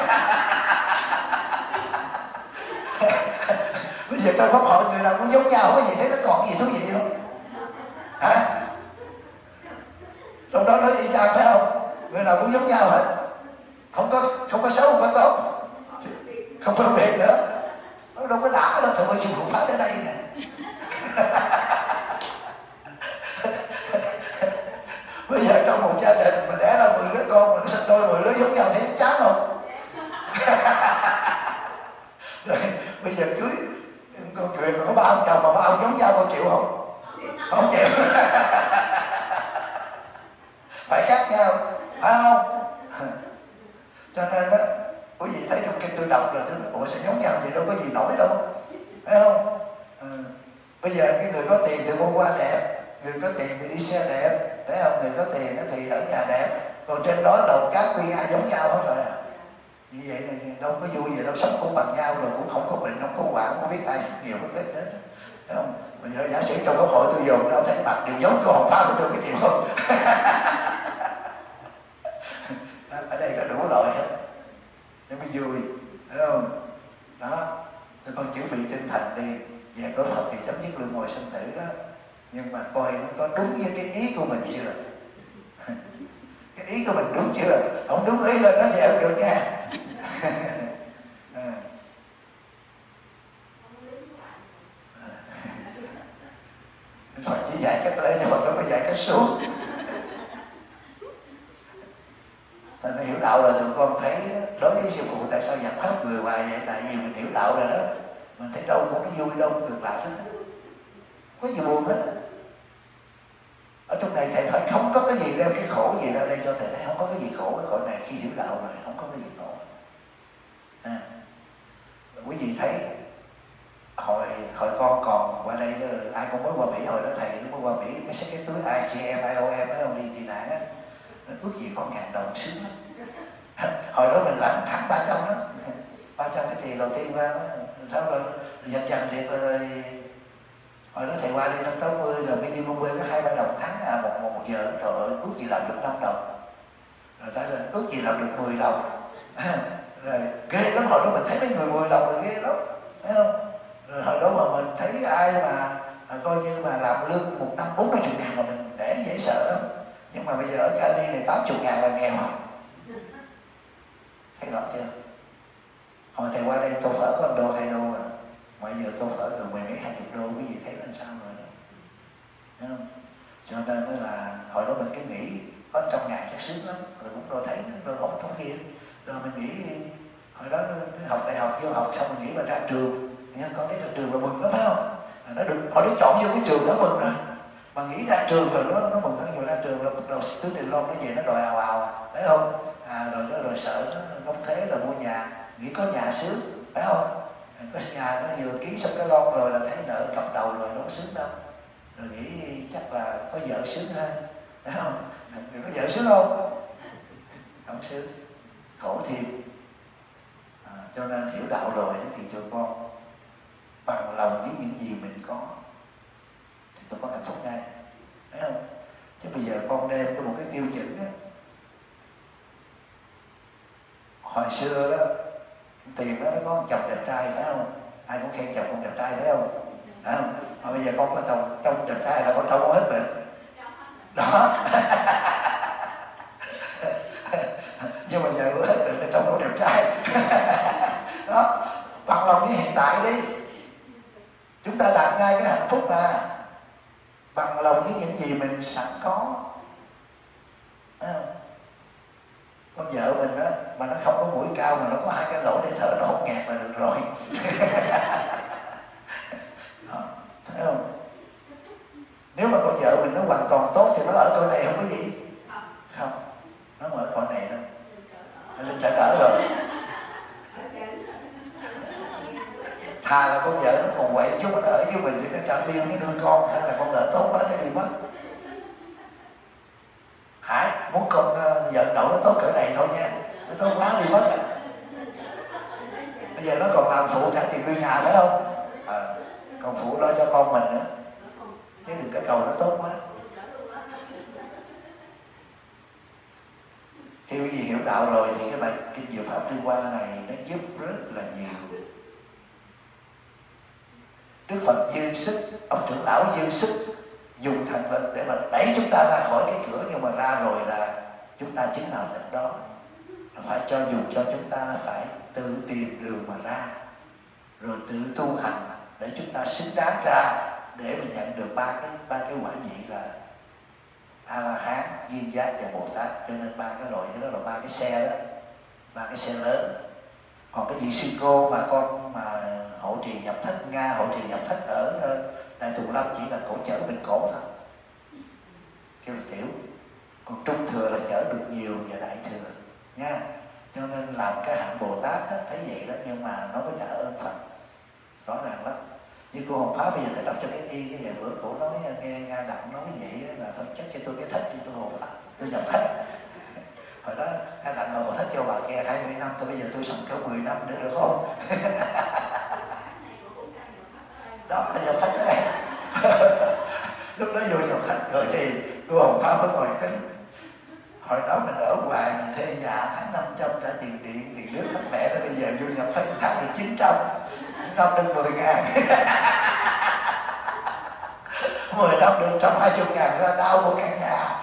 Bây giờ tôi pháp hội người nào cũng giống nhau, không có gì thế, nó còn gì thú vị không? Hả? Trong đó nói gì sao phải không? Người nào cũng giống nhau hết, không có không có xấu, không có tốt, không phân biệt nữa. Nó đâu có đã đâu, thôi sư phụ phá đến đây nè. Bây giờ trong một gia đình mình đẻ ra mười đứa con, mình sinh đôi mười đứa giống nhau thế chán không? Rồi bây giờ cưới con chuyện mà có ba ông chồng mà ba ông giống nhau, con chịu không? Không chịu. Phải khác nhau, phải không? Cho nên đó, quý vị thấy trong kinh tôi đọc là tôi nói, ủa sẽ giống nhau thì đâu có gì nổi đâu, phải không? Ừ. Bây giờ cái người có tiền thì mua hoa đẹp, người có tiền thì đi xe đẹp, thấy không? Người có tiền thì ở nhà đẹp, còn trên đó đầu cát quy ai giống nhau hết rồi. Như vậy là đâu có vui gì đâu, sống cũng bằng nhau rồi, cũng không có bệnh, không có hoạn, không biết ai nhiều có ít hết, thấy không? Bây giờ giả sử trong cái hội tôi dồn đâu thấy mặt đều giống cô Hồng Pha của tôi, cái chịu không? Ở đây có đủ loại hết để mới vui, thấy không? Đó, tôi con chuẩn bị tinh thần đi, về có Phật thì chấm dứt luân hồi sinh tử đó. Nhưng mà coi nó có đúng với cái ý của mình chưa? Cái ý của mình đúng chưa? Không đúng ý lên nó dẹp được nha. Phật chỉ dạy cách lên nhưng mà nó phải dạy cách xuống. Thành ra hiểu đạo là tụi con thấy đối với sư phụ tại sao giảng pháp người hoài vậy? Tại vì mình hiểu đạo rồi đó, mình thấy đâu cũng nó vui, đâu cũng ngược lại hết, có gì buồn hết. Ở trong này thầy phải không có cái gì đem cái khổ gì ra đây cho thầy thấy, không có cái gì khổ. Cái khổ này khi hiểu đạo rồi không có cái gì khổ. À, quý vị thấy hồi hồi con còn qua đây đó, ai cũng mới qua Mỹ, hồi đó thầy mới qua Mỹ mới xách cái túi i giê em, i o em phải không, đi tị nạn á, ước gì có ngàn đồng sướng lắm. Hồi đó mình lãnh thẳng ba trăm đó, ba trăm cái tiền đầu tiên ra đó, sau rồi dần dần thì rồi hồi đó thầy qua đi năm tám mươi rồi đi mua quê có hai ba đồng tháng à, một một, một giờ, trời ơi ước gì làm được năm đồng, rồi tới rồi ước gì làm được mười đồng. Rồi ghê lắm, hồi đó mình thấy mấy người mười đồng rồi ghê lắm, thấy không? Rồi hồi đó mà mình thấy ai mà à, coi như mà làm lương một năm bốn mươi chục ngàn mà mình để dễ sợ lắm. Nhưng mà bây giờ ở Cali này tám chục ngàn là nghèo, thấy rõ chưa? Hồi thầy qua đây tô phở có một đô hai đô à, mà giờ tô phở từ mười mấy hai chục đô, cái gì thấy làm sao rồi đó, thấy không? Cho nên đó là hồi đó mình cứ nghĩ có trăm ngàn chắc sướng lắm, rồi cũng rồi thấy rồi không trong kia, rồi mình nghĩ hồi đó học đại học vô học xong mình nghĩ mà ra trường, nhưng con thấy ra trường là mừng lắm phải không? Nó được họ được chọn vô cái trường đó mừng rồi, mà nghĩ ra trường rồi nó nó mừng nó nhiều, ra trường là bắt đầu tứ tiền lon nó về nó đòi ào ào, phải không? À rồi nó rồi sợ nó đóng thế là mua nhà, nghĩ có nhà sướng phải không? Có nhà nó vừa ký xong cái lon rồi là thấy nợ cặp đầu rồi, nó có sướng đâu, rồi nghĩ chắc là có vợ sướng hơn, phải không? Rồi có vợ sướng không? Không sướng, khổ thêm. À, cho nên hiểu đạo rồi thì tụi con bằng lòng với những gì mình có thì tụi con hạnh phúc ngay, phải không? Chứ bây giờ con đem có một cái tiêu chuẩn á, hồi xưa đó tiền đó nó có chồng đẹp trai phải không? Ai cũng khen chồng con đẹp trai phải không? Phải không? Mà bây giờ con có chồng trong đẹp trai là con trông hết rồi đó. Nhưng mà giờ hết rồi thì trông con đẹp trai. Đó, bằng lòng với hiện tại đi, chúng ta đạt ngay cái hạnh phúc mà bằng lòng với những gì mình sẵn có, phải không? Con vợ mình đó mà nó không có mũi cao mà nó có hai cái lỗ để thở, nó không ngạt là được rồi. Thấy không? Nếu mà con vợ mình nó hoàn toàn tốt thì nó ở cõi này không có gì. Không, nó ở cõi này đâu. Nó lên trả đỡ rồi. Thà là con vợ nó còn quậy chút nó ở với mình thì nó trả bill nó nuôi con, hay là con vợ tốt quá nó đi mất. Hải muốn con uh, vợ đậu nó tốt cỡ này thôi nha, nó tốt quá đi mất. Bây giờ nó còn làm phụ trả tiền nuôi nhà phải không? À, còn phụ lo cho con mình nữa, chứ đừng cái cầu nó tốt quá. Khi quý vị hiểu đạo rồi thì cái bài kinh Diệu Pháp Liên Hoa này nó giúp rất là nhiều. Đức Phật dư sức, ông trưởng lão dư sức dùng thần lực để mà đẩy chúng ta ra khỏi cái cửa, nhưng mà ra rồi là chúng ta chính là tận đó. Phải cho dùng cho chúng ta phải tự tìm đường mà ra, rồi tự tu hành để chúng ta xứng đáng ra để mình nhận được ba cái ba cái quả vị là A La Hán, Duyên Giác và Bồ Tát. Cho nên ba cái loại đó là ba cái xe đó, ba cái xe lớn. Còn cái vị sư cô mà con mà hộ trì nhập thất Nga, hộ trì nhập thất ở Đại Tùng Lâm chỉ là cổ chở bình cổ thôi, kêu là tiểu. Còn trung thừa là chở được nhiều và đại thừa nha. Cho nên làm cái hạng Bồ Tát đó, thấy vậy đó, nhưng mà nó có trả ơn Phật rõ ràng lắm. Như cô Hồng Pháp bây giờ thầy đọc cho cái y cái vài bữa cổ nói nghe Nga Đặng nói vậy là phải chắc cho tôi cái thích cho tôi Hồng Pháp, tôi nhập thích. Hồi đó Nga Đặng ngồi thích cho bà nghe hai mươi năm, tôi bây giờ tôi sống cỡ mười năm nữa được không? Đó là nhập thích đấy. Lúc đó vô nhập thích rồi thì cô Hồng Pháp mới ngồi tính. Hồi đó mình ở ngoài mình thuê nhà tháng năm trăm trả tiền điện, tiền nước hết mẹ đó, bây giờ vô nhập thích tháng được chín trăm, năm đến mười ngàn. Mười năm được trăm hai chục ngàn ra đau của căn nhà.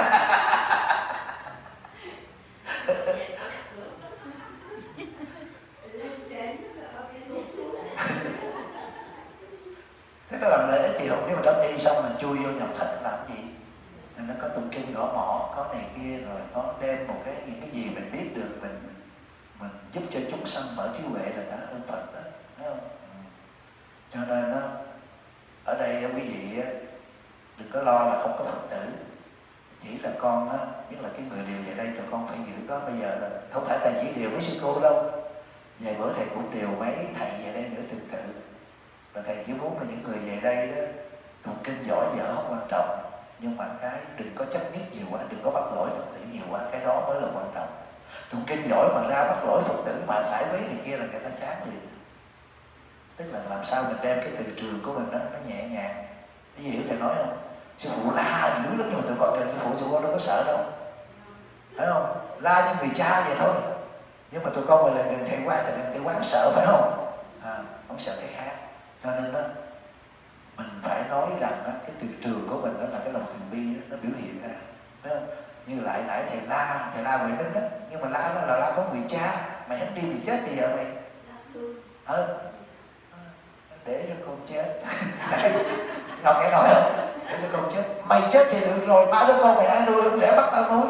Thế nó làm lợi ích gì không? Nếu mà đắp y xong mình chui vô nhập thất làm gì? Thì nó có tụng kinh gõ mỏ, có này kia, rồi nó đem một cái những cái gì mình biết được, mình mình giúp cho chúng sanh mở trí huệ là đã ơn Phật đó, thấy không? Ừ. Cho nên đó, ở đây quý vị đừng có lo là không có Phật tử, chỉ là con á, nhất là cái người điều về đây thì con phải giữ đó. Bây giờ là không phải thầy chỉ điều với sư cô đâu, vài bữa thầy cũng điều mấy thầy về đây nữa tương tự. Và thầy chỉ muốn là những người về đây đó tụng kinh giỏi dở không quan trọng, nhưng mà cái đừng có chấp nhất nhiều quá, đừng có bắt lỗi Phật tử nhiều quá, cái đó mới là quan trọng. Tụng kinh giỏi mà ra bắt lỗi Phật tử mà thải quấy này kia là người ta chán liền. Tức là làm sao mình đem cái từ trường của mình đó nó nhẹ nhàng. Ví dụ thầy nói không, sư phụ la dữ lắm, nhưng mà tụi con sư phụ tụi con đâu có sợ đâu, phải không? La như người cha vậy thôi, nhưng mà tụi con mà là người thầy quan thì thầy quan sợ, phải không? À, không sợ cái khác. Cho nên đó mình phải nói rằng đó, cái từ trường của mình đó là cái lòng từ bi đó, nó biểu hiện ra, phải không? Như lại nãy thầy la, thầy la Huệ Minh đó, nhưng mà la đó là la có người cha, mày không đi thì chết bây giờ mày. Ờ, để cho con chết. Ngọc nghe nói không? Để cho con chết. Mày chết thì được rồi, ba đứa con mày ai nuôi, không để bắt tao nuôi.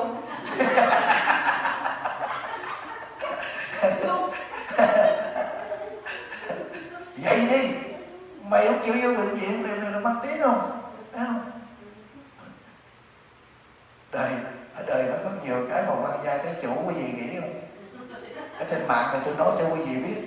Vậy đi, mày không chịu vô bệnh viện thì mày là mang tiếng không? Thấy không? Đời, ở đời nó có nhiều cái mà quan gia cái chủ quý vị nghĩ không? Ở trên mạng này tôi nói cho quý vị biết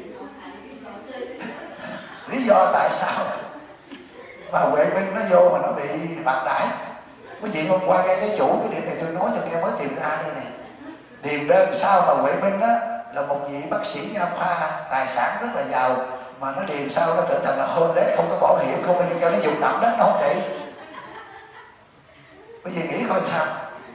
lý do tại sao mà Huệ Minh nó vô mà nó bị bạc đãi. Quý vị hôm qua nghe cái chủ cái điểm này tôi nói cho nghe mới tìm ra đây này. Điền đơn sao mà Huệ Minh á là một vị bác sĩ nha khoa, tài sản rất là giàu, mà nó điền sao nó trở thành là homeless, không có bảo hiểm, không có cho nó dùng nằm đất nó không trị. Bây giờ nghĩ coi sao?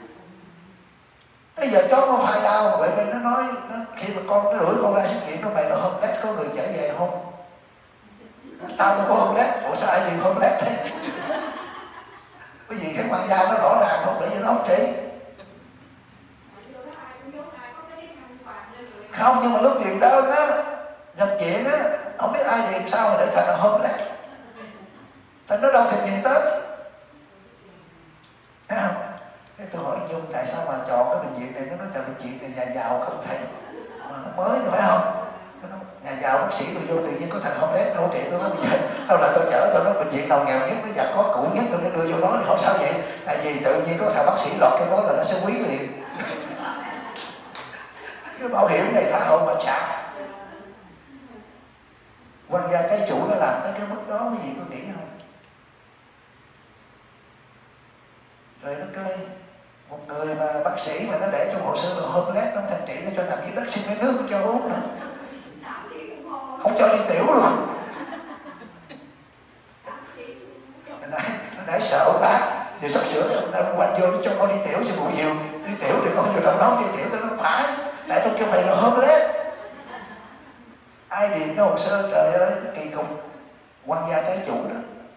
Bây giờ cháu có phải đau mà Huệ Minh nó nói nó, khi mà con nó đuổi con ra xét nghiệm nó mày là homeless, có người trở về không? Tao đâu có homeless, ủa sao ai điền homeless thế? Bởi vì cái quan gia nó rõ ràng không, bởi vì nó không trị. Không, nhưng mà lúc điền đơn á, nhập viện á, không biết ai điền sao mà để thành là homeless. Thành nó đâu thực hiện tới. Thấy không? Cái tôi hỏi Nhung tại sao mà chọn cái bệnh viện này, nó nói tại bệnh viện này nhà giàu không thầy, mà nó mới phải không? Nói, nhà giàu bác sĩ tôi vô tự nhiên có thằng không lét hỗ trợ tôi. Nói bây giờ tao lại tôi chở tôi nói bệnh viện nào nghèo nhất, nó giàu có cũ nhất, tôi mới đưa vô đó. Thì hỏi sao vậy? Tại vì tự nhiên có thằng bác sĩ lọt cái đó là nó sẽ quý liền. Cái bảo hiểm này tha hồ mà trả. Quan gia cái chủ nó làm tới cái mức đó, cái gì có nghĩ không? Rồi nó coi một người mà bác sĩ mà nó để trong hồ sơ là hôm lét nó thành trị, nó cho nằm dưới đất xin cái nước không cho uống nữa, không cho đi tiểu luôn. Nó nãy, nó nãy sợ ông bác thì sắp sửa ông ta quanh vô nó cho con đi tiểu sẽ bụi nhiều, đi tiểu thì con vô trong đó đi tiểu tôi nó phải, tại tôi kêu mày là hôm lét. Ai điền cái hồ sơ trời ơi kỳ cục. Quan gia trái chủ đó.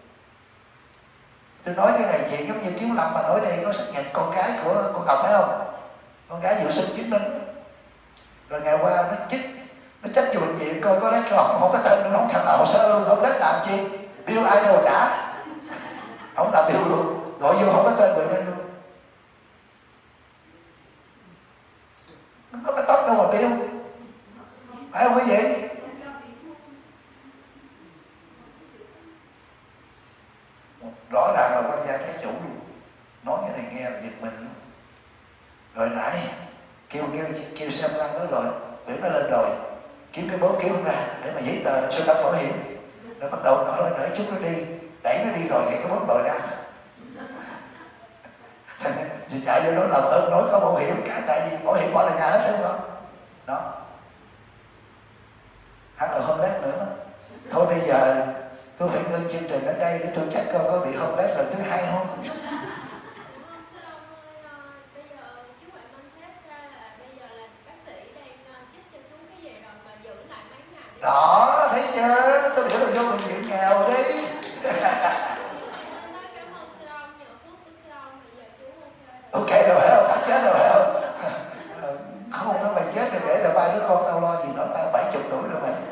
Tôi nói cái này chuyện giống như Chiếu Lâm mà nói đây có xác nhận con gái của của Ngọc phải không? Con gái dự sinh chứng minh. Rồi ngày qua nó chích, nó trách cho bệnh viện coi có lấy không, không có tên nó không thằng nào hồ sơ luôn, không lấy làm chi, bill ai đâu trả, không làm bill luôn, gọi vô không có tên bệnh nhân luôn. Không có cái tóc đâu mà bill, phải không quý vị? Rõ ràng là quan gia trái chủ luôn. Nói cái này nghe là giật mình luôn. Rồi nãy kêu kêu kêu xem lăng nói rồi, biểu nó lên rồi, kiếm cái bố kêu ra để mà giấy tờ sơ đóng bảo hiểm. Rồi bắt đầu nó lên đợi chút nó đi, đẩy nó đi rồi thì cái bố lòi ra. Thì chạy vô đó làm ơn nói có bảo hiểm cả, tại vì bảo hiểm bỏ là nhà hết đúng không? Đó. Hắn ở hôm lát nữa. Thôi bây giờ tôi phải ngưng chương trình ở đây để tôi chắc coi có bị hôm lát lần thứ hai không. Đó, thấy chưa? Tôi hiểu là vô bệnh viện nghèo đi. Ok rồi phải không? Cắt chết rồi phải không? Không, nó mày chết rồi để là ba đứa con tao lo gì nữa, tao bảy chục tuổi rồi mày.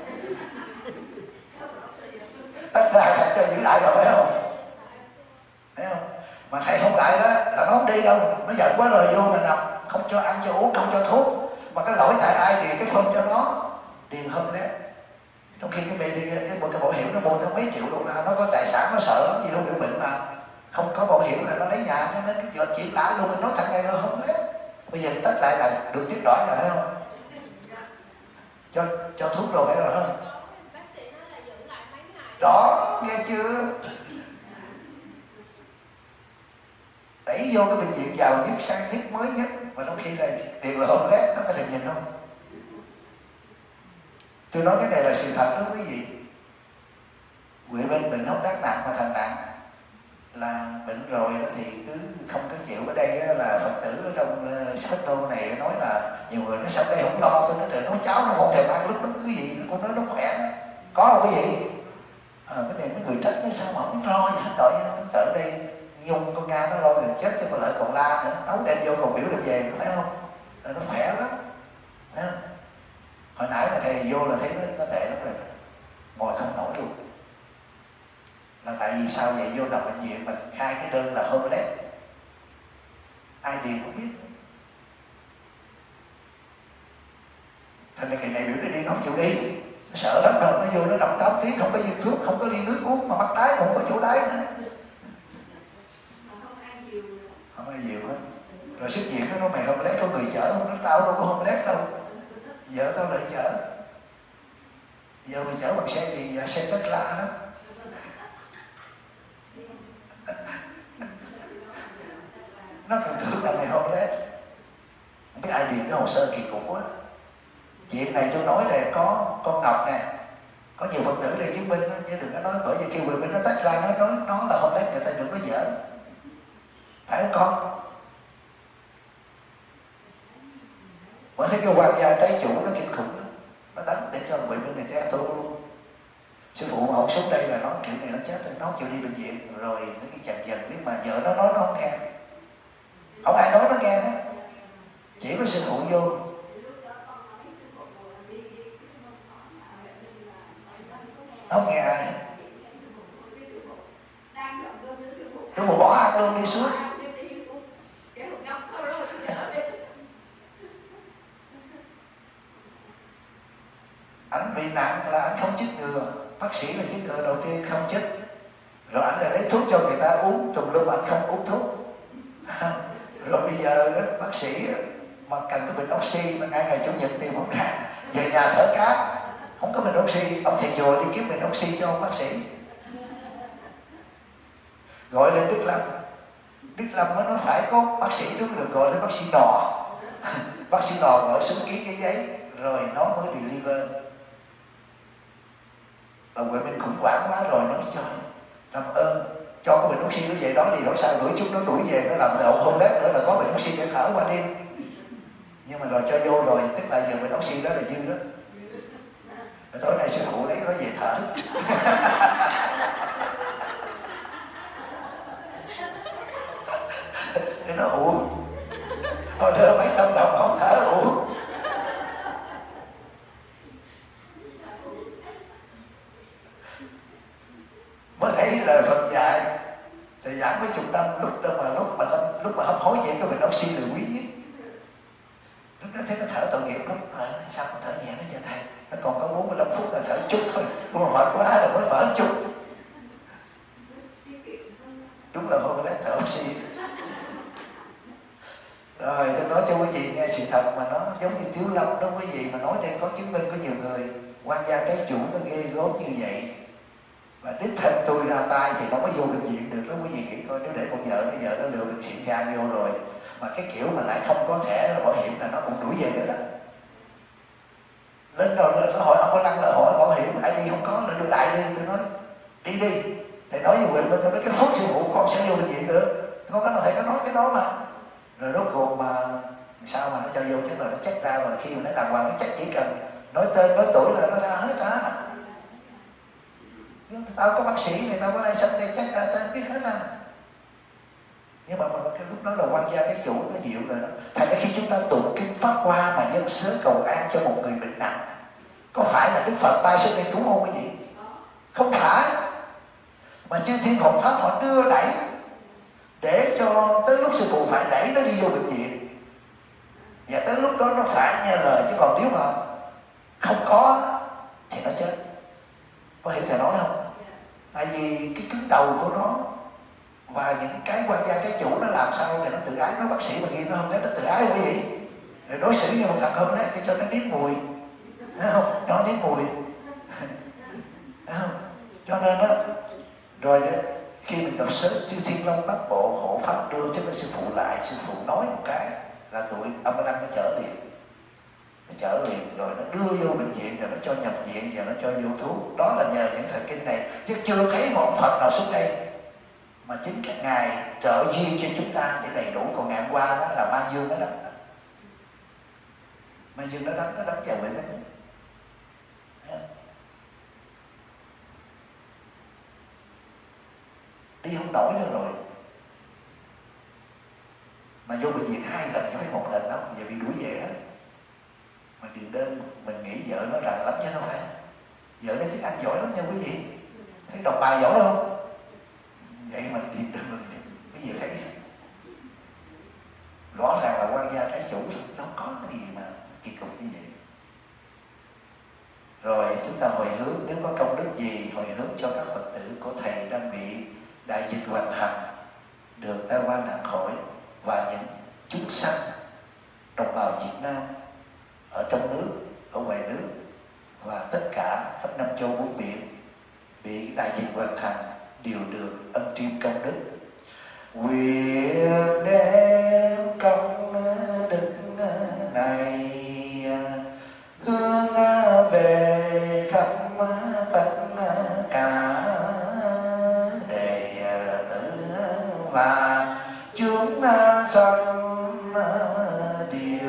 Tất cả phải cho giữ lại rồi phải không? Thấy không? Mà thầy không lại đó là nó không đi đâu, nó giận quá rồi vô mình nằm, không cho ăn cho uống, không cho thuốc. Mà cái lỗi tại ai thì cái phân cho nó, điền hơn lét. Trong khi cái bê đi cái một cái bảo hiểm nó mua tới mấy triệu đô la, nó có tài sản nó sợ lắm gì đâu, bị bệnh mà không có bảo hiểm là nó lấy nhà cho nên giờ chuyển lại luôn. Mình nói thằng này nó không lét, bây giờ tất lại là được tiết đỏ rồi thấy không? Cho cho thuốc rồi phải rồi không? Đó, nghe chưa? Đẩy vô cái bệnh viện giàu nhất, sang nhất, mới nhất, mà trong khi là tiền là hôm lét, nó có thể nhìn không? Tôi nói cái này là sự thật đó quý vị. Quỷ bên bệnh hốc đắc nặng mà thành nặng là bệnh rồi đó thì cứ không có chịu. Ở đây là Phật tử ở trong sách nô này nói là nhiều người nói sao đây không lo, tôi nói trời nấu cháo nó không thèm ăn lúc đó quý vị, con nói nó khỏe. Có không quý vị? À, cái này mấy người trách nói sao mà không lo gì hết tội, ở đây Nhung con Nga nó lo gần chết cho mà lợi còn la nữa, nấu đem vô còn biểu được về, phải không? Rồi nó khỏe lắm, thấy không? Hồi nãy là thầy vô là thấy nó, nó tệ lắm rồi, ngồi không nổi luôn. Là tại vì sao vậy? Vô nằm bệnh viện mà khai cái đơn là homeless, ai điền cũng biết. Thành ra cái này biểu nó đi nó không chịu đi, nó sợ lắm rồi, nó vô nó đọc tám tiếng không có viên thuốc, không có ly nước uống, mà mắc đái không có chỗ đái nữa, không ai nhiều hết. Rồi xuất viện nó nói mày homeless có người chở không? Nó tao đâu có homeless đâu, vợ tao lại chở. Giờ mày chở bằng xe gì? Dạ xe Tesla đó. Nó cần thử là mày homeless. Không biết ai điền cái hồ sơ kỳ cục á. Chuyện này tôi nói là có con Ngọc nè, có nhiều Phật tử đây chứng minh đó, chứ đừng có nói bởi vì kêu quyền minh nó tách ra nó nói nó là homeless, người ta đừng có giỡn, phải không con? Mới thấy cái quan gia trái chủ nó kinh khủng đó, nó đánh để cho bệnh nhân này té tôi luôn. Sư phụ mà không xuống đây là nó kiểu này nó chết rồi, nó không chịu đi bệnh viện. Rồi nó cái chần dần biết mà vợ nó nói nó không nghe, không ai nói nó nghe đó, chỉ có sư phụ vô. Không nghe ai. Sư phụ bỏ ăn luôn đi suốt. bị nặng là anh không chích ngừa, bác sĩ là chích ngừa đầu tiên không chích, rồi anh lại lấy thuốc cho người ta uống, tùm lum anh không uống thuốc. Rồi bây giờ đó, bác sĩ mà cần cái bình oxy mà ngay ngày chủ nhật tìm không ra, về nhà thở cá không có bình oxy, ông thầy chùa đi kiếm bình oxy cho ông bác sĩ, gọi lên Đức Lâm. Đức Lâm mới nói phải có bác sĩ đúng được, gọi lên bác sĩ Nò. Bác sĩ Nò gọi xuống ký cái giấy rồi nó mới deliver. Bà Huệ Minh khủng hoảng quá rồi nói trời làm ơn cho cái bình oxy nó về đó đi, rồi sao đuổi chút nó đuổi về nó làm lộn không lát nữa là có bình oxy để thở qua đêm. Nhưng mà rồi cho vô rồi, tức là giờ bình oxy đó là dư đó. Rồi tối nay sư phụ lấy nó về thở. Để nó uống, hồi đưa mấy trăm đồng không thở uống. Mới thấy lời Phật dạy thì giảng mấy chục năm, lúc đâu mà lúc mà lúc mà hấp hối vậy cái bình oxy là quý nhất. Lúc đó thấy nó thở tội nghiệp lắm, à, sao mà thở nhẹ nó vậy thầy, nó còn có bốn mươi lăm phút là thở chút thôi, nhưng mà mệt quá rồi mới mở chút. Đúng là không có thở oxy. Rồi tôi nói cho quý vị nghe sự thật mà nó giống như Tiếu Lâm đó quý vị, mà nói đây có chứng minh có nhiều người quan gia cái chủ nó ghê gớm như vậy. Và đích thân tôi ra tay thì nó mới vô bệnh viện được đó quý vị nghĩ coi, nếu để con vợ cái vợ nó lừa bệnh viện gan vô rồi mà cái kiểu mà lại không có thẻ bảo hiểm là nó cũng đuổi về nữa đó. Lên rồi nó hỏi ông có lăng là hỏi bảo hiểm ai đi không có, là đưa đại đi, tôi nói đi đi. Thầy nói với Quyền Minh, tôi nói cái phút sư phụ con sẽ vô bệnh viện được, con có thầy có nói cái đó mà. Rồi rốt cuộc mà sao mà nó cho vô, chắc là nó check ra rồi, khi mà nó đàng hoàng nó check chỉ cần nói tên nói tuổi là nó ra hết cả. Nhưng tao có bác sĩ này, tao có ai sắp đây chắc là tao biết hết à. Nhưng mà, mà cái lúc đó là quan gia cái chủ nó dịu rồi đó. Thành ra khi chúng ta tụng kinh Pháp Hoa mà nhân sớ cầu an cho một người bệnh nặng, có phải là Đức Phật tay xuống đây cứu không quý vị? Không phải. Mà chư thiên hộ pháp họ đưa đẩy để cho tới lúc sư phụ phải đẩy nó đi vô bệnh viện, và tới lúc đó nó phải nghe lời. Chứ còn nếu mà không có thì nó chết. Có hiểu thầy nói không? Tại vì cái cứng đầu của nó và những cái quan gia cái chủ nó làm sao thì nó tự ái. Nó bác sĩ mà ghi nó không lấy, nó tự ái quý vị. Rồi đối xử như một thằng không lấy để cho nó nếm mùi, thấy không? Cho nó nếm mùi, thấy không? Cho nên đó, rồi đó, khi mình đọc sớ Chư Thiên Long Bát Bộ hộ pháp đưa cho cái sư phụ lại, sư phụ nói một cái là tụi ông Ba Đăng nó chở liền, nó chở liền rồi nó đưa vô bệnh viện, rồi nó cho nhập viện, và nó cho vô thuốc. Đó là nhờ những thời kinh này, chứ chưa thấy một Phật nào xuống đây. Mà chính các ngài trợ duyên cho chúng ta để đầy đủ. Còn ngày hôm qua đó là Ma Dương nó đánh, Ma Dương nó đánh, nó đánh vào bệnh đó. Đi không nổi nữa rồi, mà vô bệnh viện hai lần chứ phải một lần đâu, giờ bị đuổi về hết. Mà điều đơn mình nghĩ vợ nó rành lắm chứ đâu phải. Vợ nó tiếng Anh giỏi lắm nha quý vị, thấy đọc bài giỏi không? Vậy mà điều đơn cái gì thấy rõ ràng là quan gia cái chủ nó không có cái gì mà kỳ cục như vậy. Rồi chúng ta hồi hướng, nếu có công đức gì hồi hướng cho các Phật tử của thầy đang bị đại dịch hoành hành, được tai qua nạn khỏi, và những chúng sanh đồng bào Việt Nam ở trong nước, ở ngoài nước, và tất cả khắp năm châu bốn biển bị đại dịch hoành hành đều được ân triêm công đức. Nguyện đem công đức này hướng về khắp tất cả đệ tử và chúng sanh địa